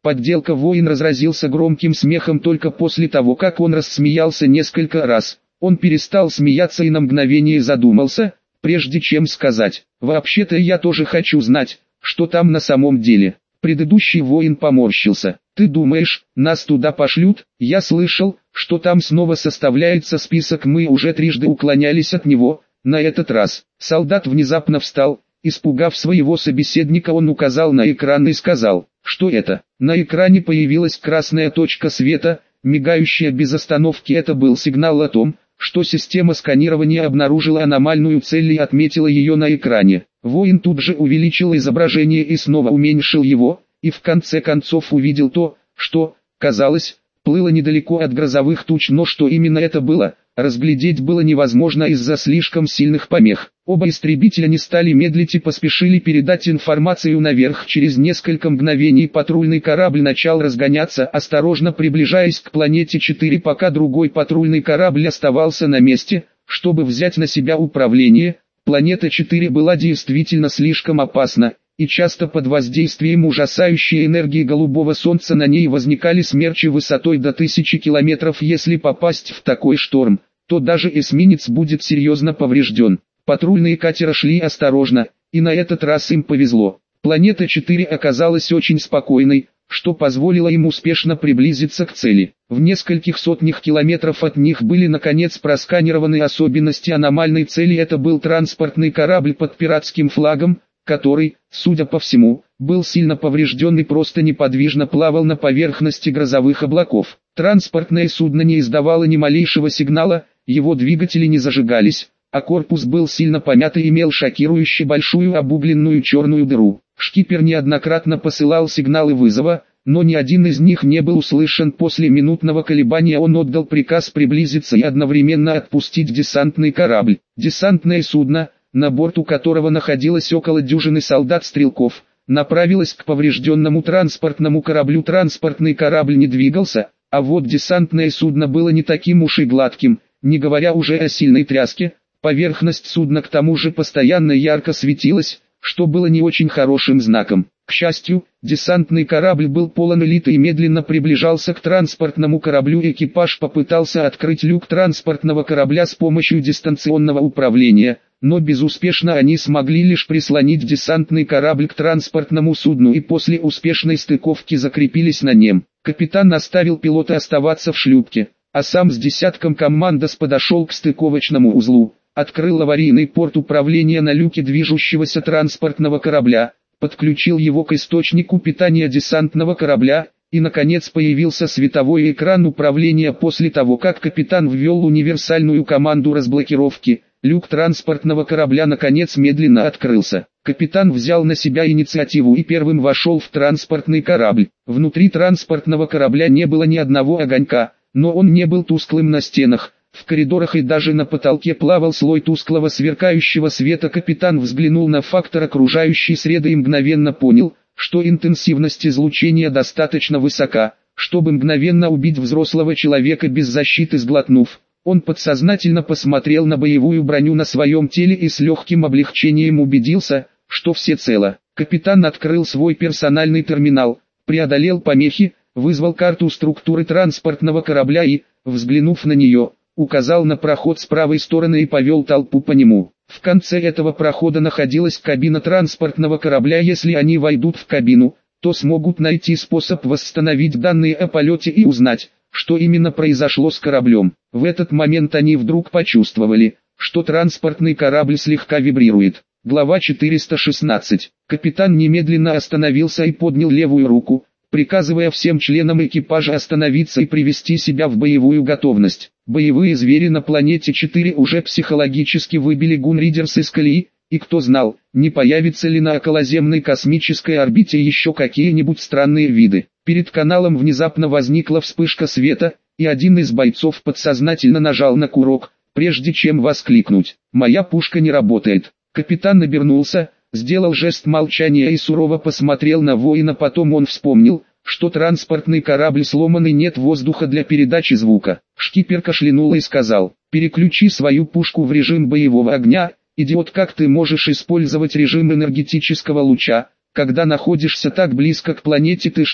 Подделка. Воин разразился громким смехом только после того, как он рассмеялся несколько раз. Он перестал смеяться и на мгновение задумался, прежде чем сказать: «Вообще-то я тоже хочу знать, что там на самом деле». Предыдущий воин поморщился. «Ты думаешь, нас туда пошлют? Я слышал, что там снова составляется список, мы уже трижды уклонялись от него, на этот раз». Солдат внезапно встал, испугав своего собеседника, он указал на экран и сказал: «Что это?» На экране появилась красная точка света, мигающая без остановки. Это был сигнал о том, что система сканирования обнаружила аномальную цель и отметила ее на экране. Воин тут же увеличил изображение и снова уменьшил его, и в конце концов увидел то, что, казалось, плыло недалеко от грозовых туч, но что именно это было, разглядеть было невозможно из-за слишком сильных помех. Оба истребителя не стали медлить и поспешили передать информацию наверх. Через несколько мгновений патрульный корабль начал разгоняться, осторожно приближаясь к планете четыре, пока другой патрульный корабль оставался на месте, чтобы взять на себя управление. Планета четыре была действительно слишком опасна, и часто под воздействием ужасающей энергии голубого солнца на ней возникали смерчи высотой до тысячи километров. Если попасть в такой шторм, то даже эсминец будет серьезно поврежден. Патрульные катера шли осторожно, и на этот раз им повезло. Планета четыре оказалась очень спокойной, что позволило им успешно приблизиться к цели. В нескольких сотнях километров от них были наконец просканированы особенности аномальной цели. Это был транспортный корабль под пиратским флагом, который, судя по всему, был сильно поврежден и просто неподвижно плавал на поверхности грозовых облаков. Транспортное судно не издавало ни малейшего сигнала, его двигатели не зажигались, а корпус был сильно помят и имел шокирующе большую обугленную черную дыру. Шкипер неоднократно посылал сигналы вызова, но ни один из них не был услышан. После минутного колебания он отдал приказ приблизиться и одновременно отпустить десантный корабль. Десантное судно, на борту которого находилось около дюжины солдат-стрелков, направилось к поврежденному транспортному кораблю. Транспортный корабль не двигался, а вот десантное судно было не таким уж и гладким, не говоря уже о сильной тряске. Поверхность судна к тому же постоянно ярко светилась, что было не очень хорошим знаком. К счастью, десантный корабль был полон элиты и медленно приближался к транспортному кораблю. Экипаж попытался открыть люк транспортного корабля с помощью дистанционного управления, но безуспешно. Они смогли лишь прислонить десантный корабль к транспортному судну и после успешной стыковки закрепились на нем. Капитан оставил пилота оставаться в шлюпке, а сам с десятком командос подошел к стыковочному узлу, открыл аварийный порт управления на люке движущегося транспортного корабля, подключил его к источнику питания десантного корабля, и наконец появился световой экран управления. После того, как капитан ввел универсальную команду разблокировки, люк транспортного корабля наконец медленно открылся. Капитан взял на себя инициативу и первым вошел в транспортный корабль. Внутри транспортного корабля не было ни одного огонька, но он не был тусклым. На стенах, в коридорах и даже на потолке плавал слой тусклого сверкающего света. Капитан взглянул на фактор окружающей среды и мгновенно понял, что интенсивность излучения достаточно высока, чтобы мгновенно убить взрослого человека без защиты. Сглотнув, он подсознательно посмотрел на боевую броню на своем теле и с легким облегчением убедился, что все цело. Капитан открыл свой персональный терминал, преодолел помехи, вызвал карту структуры транспортного корабля и, взглянув на нее, указал на проход с правой стороны и повел толпу по нему. В конце этого прохода находилась кабина транспортного корабля. Если они войдут в кабину, то смогут найти способ восстановить данные о полете и узнать, что именно произошло с кораблем. В этот момент они вдруг почувствовали, что транспортный корабль слегка вибрирует. Глава четыреста шестнадцать. Капитан немедленно остановился и поднял левую руку, приказывая всем членам экипажа остановиться и привести себя в боевую готовность. Боевые звери на планете четыре уже психологически выбили Гунридерс из колеи, и кто знал, не появится ли на околоземной космической орбите еще какие-нибудь странные виды. Перед каналом внезапно возникла вспышка света, и один из бойцов подсознательно нажал на курок, прежде чем воскликнуть: «Моя пушка не работает». Капитан обернулся, сделал жест молчания и сурово посмотрел на воина. Потом он вспомнил, что транспортный корабль сломан и нет воздуха для передачи звука. Шкипер кашлянул и сказал: «Переключи свою пушку в режим боевого огня, идиот. Как ты можешь использовать режим энергетического луча, когда находишься так близко к планете? Ты что,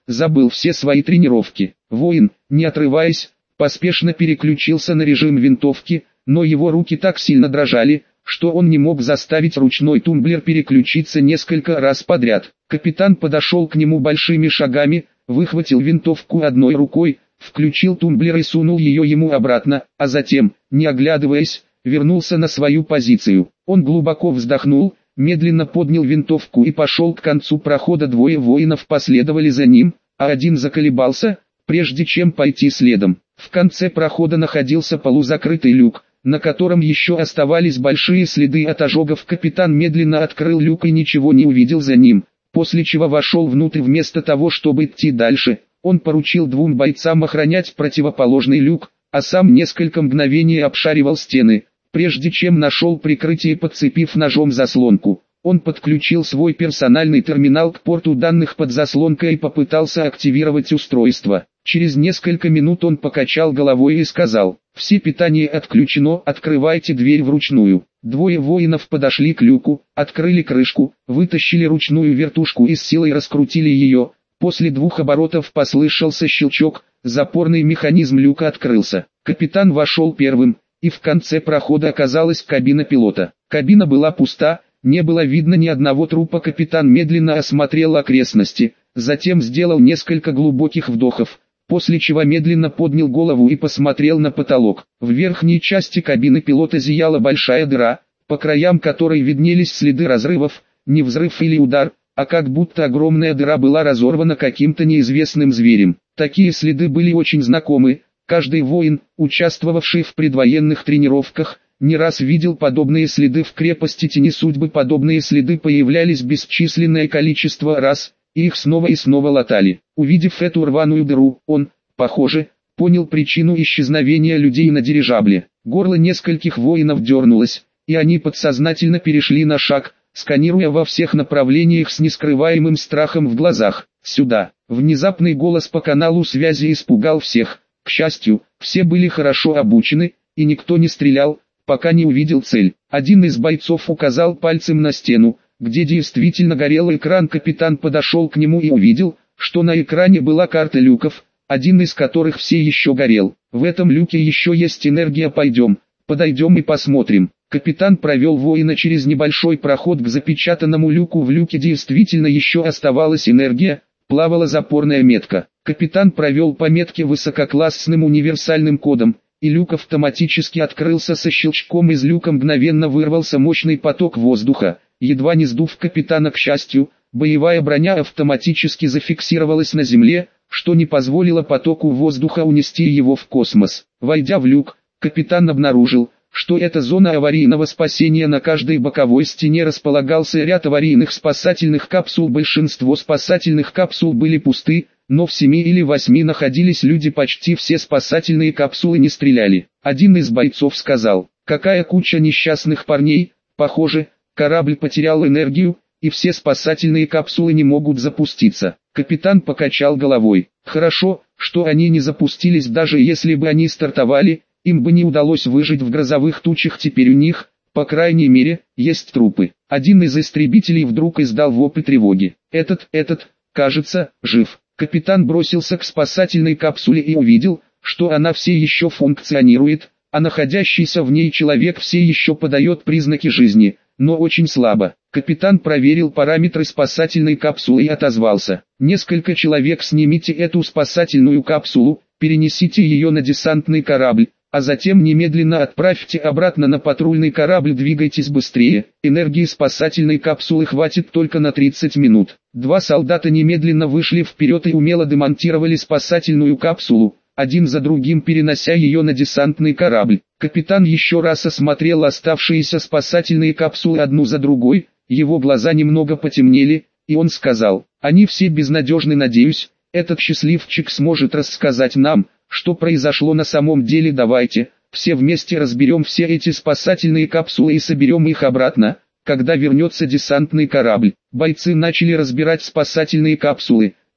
забыл все свои тренировки. Воин, не отрываясь, поспешно переключился на режим винтовки, но его руки так сильно дрожали, что он не мог заставить ручной тумблер переключиться несколько раз подряд. Капитан подошел к нему большими шагами, выхватил винтовку одной рукой, включил тумблер и сунул ее ему обратно, а затем, не оглядываясь, вернулся на свою позицию. Он глубоко вздохнул, медленно поднял винтовку и пошел к концу прохода. Двое воинов последовали за ним, а один заколебался, прежде чем пойти следом. В конце прохода находился полузакрытый люк, на котором еще оставались большие следы от ожогов. Капитан медленно открыл люк и ничего не увидел за ним, после чего вошел внутрь. Вместо того, чтобы идти дальше, он поручил двум бойцам охранять противоположный люк, а сам несколько мгновений обшаривал стены, прежде чем нашел прикрытие. Подцепив ножом заслонку, он подключил свой персональный терминал к порту данных под заслонкой и попытался активировать устройство. Через несколько минут он покачал головой и сказал: «Все питание отключено, открывайте дверь вручную». Двое воинов подошли к люку, открыли крышку, вытащили ручную вертушку и с силой раскрутили ее. После двух оборотов послышался щелчок, запорный механизм люка открылся. Капитан вошел первым, и в конце прохода оказалась кабина пилота. Кабина была пуста, не было видно ни одного трупа. Капитан медленно осмотрел окрестности, затем сделал несколько глубоких вдохов, после чего медленно поднял голову и посмотрел на потолок. В верхней части кабины пилота зияла большая дыра, по краям которой виднелись следы разрывов, не взрыв или удар, а как будто огромная дыра была разорвана каким-то неизвестным зверем. Такие следы были очень знакомы. Каждый воин, участвовавший в предвоенных тренировках, не раз видел подобные следы в крепости Тени Судьбы. Подобные следы появлялись бесчисленное количество раз, и их снова и снова латали. Увидев эту рваную дыру, он, похоже, понял причину исчезновения людей на дирижабле. Горло нескольких воинов дернулось, и они подсознательно перешли на шаг, сканируя во всех направлениях с нескрываемым страхом в глазах. «Сюда!» Внезапный голос по каналу связи испугал всех. К счастью, все были хорошо обучены, и никто не стрелял, пока не увидел цель. Один из бойцов указал пальцем на стену, где действительно горел экран. Капитан подошел к нему и увидел, что на экране была карта люков, один из которых все еще горел. «В этом люке еще есть энергия, пойдем, подойдем и посмотрим». Капитан провел воина через небольшой проход к запечатанному люку. В люке действительно еще оставалась энергия, плавала запорная метка. Капитан провел по метке высококлассным универсальным кодом, и люк автоматически открылся со щелчком. Из люка мгновенно вырвался мощный поток воздуха, едва не сдув капитана. К счастью, боевая броня автоматически зафиксировалась на земле, что не позволило потоку воздуха унести его в космос. Войдя в люк, капитан обнаружил, что это зона аварийного спасения. На каждой боковой стене располагался ряд аварийных спасательных капсул. Большинство спасательных капсул были пусты, но в семи или восьми находились люди. Почти все спасательные капсулы не стреляли. Один из бойцов сказал: «Какая куча несчастных парней, похоже, корабль потерял энергию, и все спасательные капсулы не могут запуститься». Капитан покачал головой. «Хорошо, что они не запустились. Даже если бы они стартовали, им бы не удалось выжить в грозовых тучах. Теперь у них, по крайней мере, есть трупы». Один из истребителей вдруг издал вопль тревоги. «Этот, этот, кажется, жив». Капитан бросился к спасательной капсуле и увидел, что она все еще функционирует, а находящийся в ней человек все еще подает признаки жизни, но очень слабо. Капитан проверил параметры спасательной капсулы и отозвался: «Несколько человек, снимите эту спасательную капсулу, перенесите ее на десантный корабль, а затем немедленно отправьте обратно на патрульный корабль. Двигайтесь быстрее, энергии спасательной капсулы хватит только на тридцать минут». Два солдата немедленно вышли вперед и умело демонтировали спасательную капсулу, один за другим перенося ее на десантный корабль. Капитан еще раз осмотрел оставшиеся спасательные капсулы одну за другой, его глаза немного потемнели, и он сказал: «Они все безнадежны. Надеюсь, этот счастливчик сможет рассказать нам, что произошло на самом деле. Давайте, все вместе разберем все эти спасательные капсулы и соберем их обратно, когда вернется десантный корабль». Бойцы начали разбирать спасательные капсулы.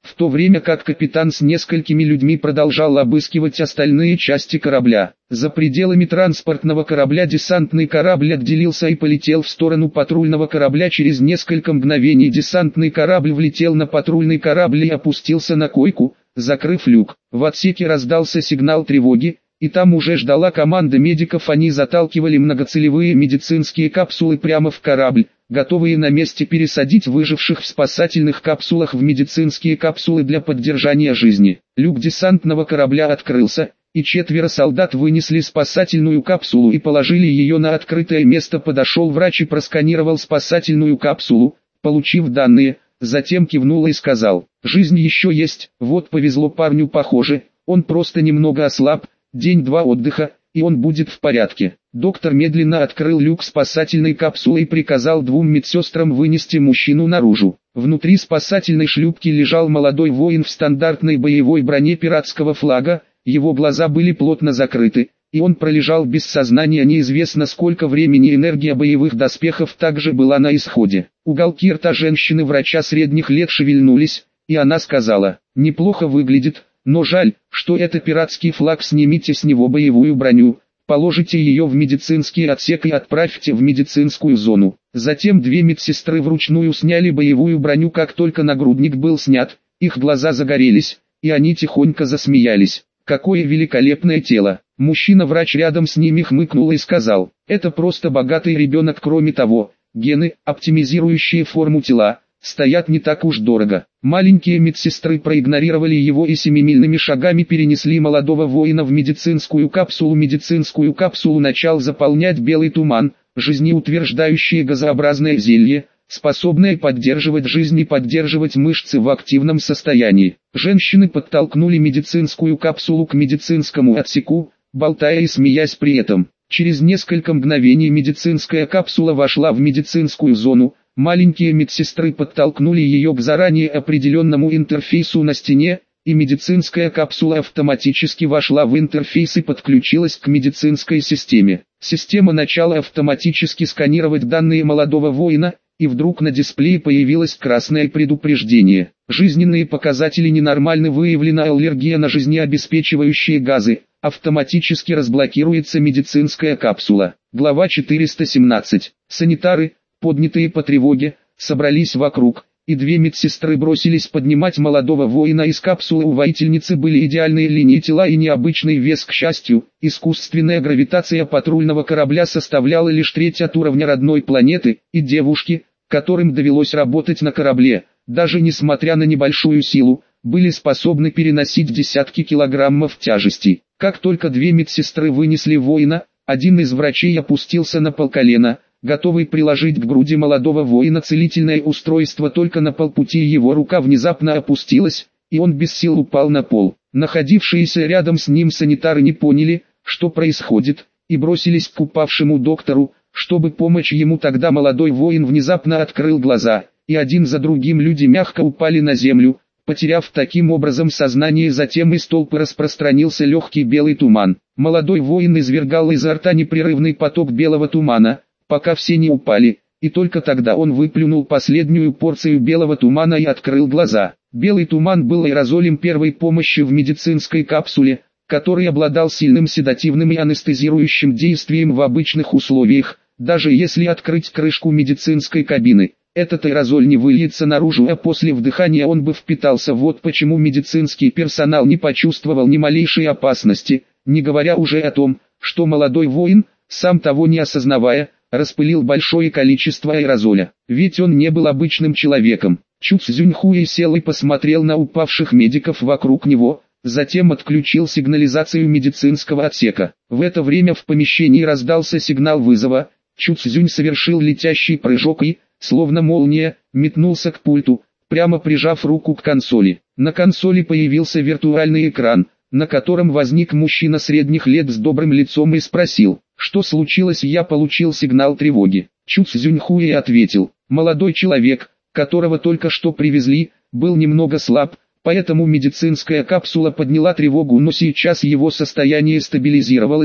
в то время как капитан с несколькими людьми продолжал обыскивать остальные части корабля. За пределами транспортного корабля десантный корабль отделился и полетел в сторону патрульного корабля. Через несколько мгновений десантный корабль влетел на патрульный корабль и опустился на койку, закрыв люк. В отсеке раздался сигнал тревоги, и там уже ждала команда медиков. Они заталкивали многоцелевые медицинские капсулы прямо в корабль, готовые на месте пересадить выживших в спасательных капсулах в медицинские капсулы для поддержания жизни. Люк десантного корабля открылся, и четверо солдат вынесли спасательную капсулу и положили ее на открытое место. Подошел врач и просканировал спасательную капсулу, получив данные, затем кивнул и сказал: «Жизнь еще есть». Вот повезло парню, похоже, он просто немного ослаб, день-два отдыха, и он будет в порядке. Доктор медленно открыл люк спасательной капсулы и приказал двум медсестрам вынести мужчину наружу. Внутри спасательной шлюпки лежал молодой воин в стандартной боевой броне пиратского флага, его глаза были плотно закрыты, и он пролежал без сознания неизвестно сколько времени. Энергия боевых доспехов также была на исходе. Уголки рта женщины-врача средних лет шевельнулись, и она сказала: «Неплохо выглядит, но жаль, что это пиратский флаг. Снимите с него боевую броню, положите ее в медицинский отсек и отправьте в медицинскую зону». Затем две медсестры вручную сняли боевую броню. Как только нагрудник был снят, их глаза загорелись, и они тихонько засмеялись. «Какое великолепное тело!» Мужчина-врач рядом с ними хмыкнул и сказал: «Это просто богатый ребенок. Кроме того, гены, оптимизирующие форму тела, стоят не так уж дорого». Маленькие медсестры проигнорировали его и семимильными шагами перенесли молодого воина в медицинскую капсулу. Медицинскую капсулу начал заполнять белый туман, жизнеутверждающее газообразное зелье, способное поддерживать жизнь и поддерживать мышцы в активном состоянии. Женщины подтолкнули медицинскую капсулу к медицинскому отсеку, болтая и смеясь при этом. Через несколько мгновений медицинская капсула вошла в медицинскую зону. Маленькие медсестры подтолкнули ее к заранее определенному интерфейсу на стене, и медицинская капсула автоматически вошла в интерфейс и подключилась к медицинской системе. Система начала автоматически сканировать данные молодого воина, и вдруг на дисплее появилось красное предупреждение. Жизненные показатели ненормальны, выявлена аллергия на жизнеобеспечивающие газы, автоматически разблокируется медицинская капсула. Глава четыреста семнадцать. Санитары, поднятые по тревоге, собрались вокруг, и две медсестры бросились поднимать молодого воина из капсулы. У воительницы были идеальные линии тела и необычный вес. К счастью, искусственная гравитация патрульного корабля составляла лишь треть от уровня родной планеты, и девушки, которым довелось работать на корабле, даже несмотря на небольшую силу, были способны переносить десятки килограммов тяжести. Как только две медсестры вынесли воина, один из врачей опустился на полколена, готовый приложить к груди молодого воина целительное устройство. Только на полпути его рука внезапно опустилась, и он без сил упал на пол. Находившиеся рядом с ним санитары не поняли, что происходит, и бросились к упавшему доктору, чтобы помочь ему. Тогда молодой воин внезапно открыл глаза, и один за другим люди мягко упали на землю, потеряв таким образом сознание. Затем из толпы распространился легкий белый туман. Молодой воин извергал изо рта непрерывный поток белого тумана, пока все не упали, и только тогда он выплюнул последнюю порцию белого тумана и открыл глаза. Белый туман был аэрозолем первой помощи в медицинской капсуле, который обладал сильным седативным и анестезирующим действием в обычных условиях. Даже если открыть крышку медицинской кабины, этот аэрозоль не выльется наружу, а после вдыхания он бы впитался. Вот почему медицинский персонал не почувствовал ни малейшей опасности, не говоря уже о том, что молодой воин, сам того не осознавая, распылил большое количество аэрозоля. Ведь он не был обычным человеком. Чу Цзюньхуэй сел и посмотрел на упавших медиков вокруг него, затем отключил сигнализацию медицинского отсека. В это время в помещении раздался сигнал вызова. Чу Цзюнь совершил летящий прыжок и, словно молния, метнулся к пульту, прямо прижав руку к консоли. На консоли появился виртуальный экран, на котором возник мужчина средних лет с добрым лицом и спросил: «Что случилось?» «Я получил сигнал тревоги». Чу Цзюньхуэй ответил: «Молодой человек, которого только что привезли, был немного слаб, поэтому медицинская капсула подняла тревогу, но сейчас его состояние стабилизировалось,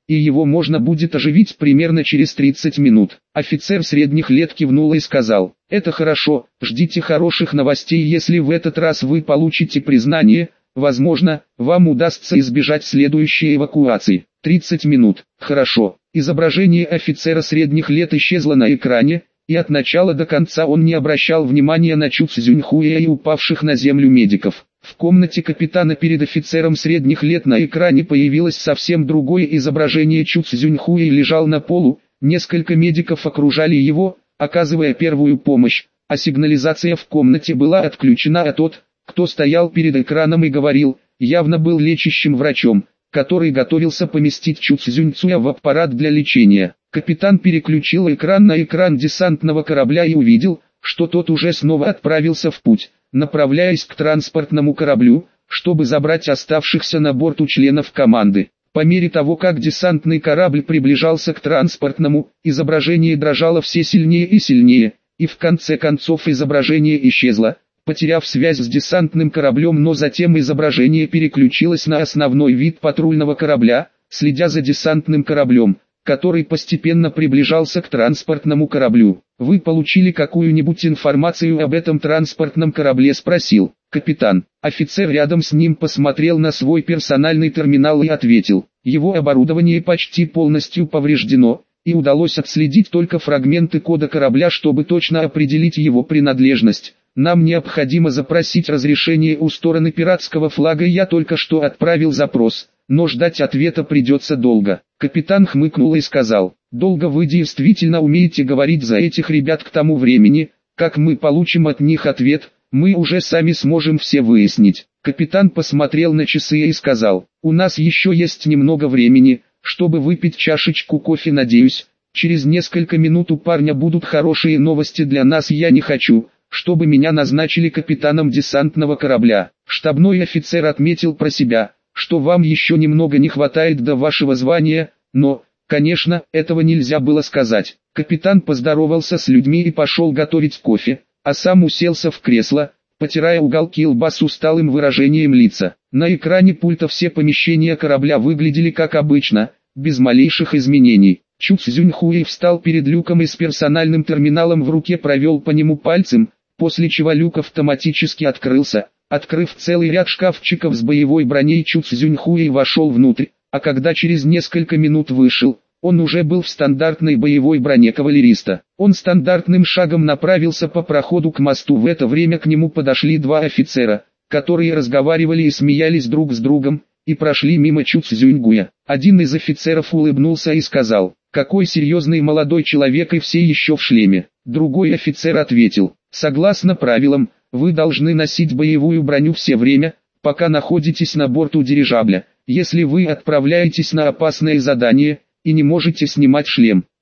и его можно будет оживить примерно через тридцать минут. Офицер средних лет кивнул и сказал: «Это хорошо, ждите хороших новостей, если в этот раз вы получите признание, возможно, вам удастся избежать следующей эвакуации». тридцать минут. Хорошо. Изображение офицера средних лет исчезло на экране, и от начала до конца он не обращал внимания на Чу Цзюньхуя и упавших на землю медиков. В комнате капитана перед офицером средних лет на экране появилось совсем другое изображение. Чу Цзюньхуя лежал на полу, несколько медиков окружали его, оказывая первую помощь, а сигнализация в комнате была отключена, а тот, кто стоял перед экраном и говорил, явно был лечащим врачом, который готовился поместить Чу Цзюньцуя в аппарат для лечения. Капитан переключил экран на экран десантного корабля и увидел, что тот уже снова отправился в путь, направляясь к транспортному кораблю, чтобы забрать оставшихся на борту членов команды. По мере того, как десантный корабль приближался к транспортному, изображение дрожало все сильнее и сильнее, и в конце концов изображение исчезло, потеряв связь с десантным кораблем, но затем изображение переключилось на основной вид патрульного корабля, следя за десантным кораблем, который постепенно приближался к транспортному кораблю. «Вы получили какую-нибудь информацию об этом транспортном корабле?» — спросил капитан. Офицер рядом с ним посмотрел на свой персональный терминал и ответил: «Его оборудование почти полностью повреждено, и удалось отследить только фрагменты кода корабля, чтобы точно определить его принадлежность. Нам необходимо запросить разрешение у стороны пиратского флага. Я только что отправил запрос, но ждать ответа придется долго». Капитан хмыкнул и сказал: «Долго вы действительно умеете говорить за этих ребят. К тому времени, как мы получим от них ответ, мы уже сами сможем все выяснить». Капитан посмотрел на часы и сказал: «У нас еще есть немного времени, чтобы выпить чашечку кофе. Надеюсь, через несколько минут у парня будут хорошие новости для нас. Я не хочу, чтобы меня назначили капитаном десантного корабля». Штабной офицер отметил про себя, что вам еще немного не хватает до вашего звания, но, конечно, этого нельзя было сказать. Капитан поздоровался с людьми и пошел готовить кофе, а сам уселся в кресло, потирая уголки лба с усталым выражением лица. На экране пульта все помещения корабля выглядели как обычно, без малейших изменений. Чу Цзюньхуэй встал перед люком и с персональным терминалом в руке провел по нему пальцем, после чего люк автоматически открылся, открыв целый ряд шкафчиков с боевой броней. Чу Цзюньхуэй вошел внутрь, а когда через несколько минут вышел, он уже был в стандартной боевой броне кавалериста. Он стандартным шагом направился по проходу к мосту. В это время к нему подошли два офицера, которые разговаривали и смеялись друг с другом, и прошли мимо Чу Цзюньгуя. Один из офицеров улыбнулся и сказал: «Какой серьезный молодой человек, и все еще в шлеме». Другой офицер ответил: «Согласно правилам, вы должны носить боевую броню все время, пока находитесь на борту дирижабля. Если вы отправляетесь на опасное задание и не можете снимать шлем,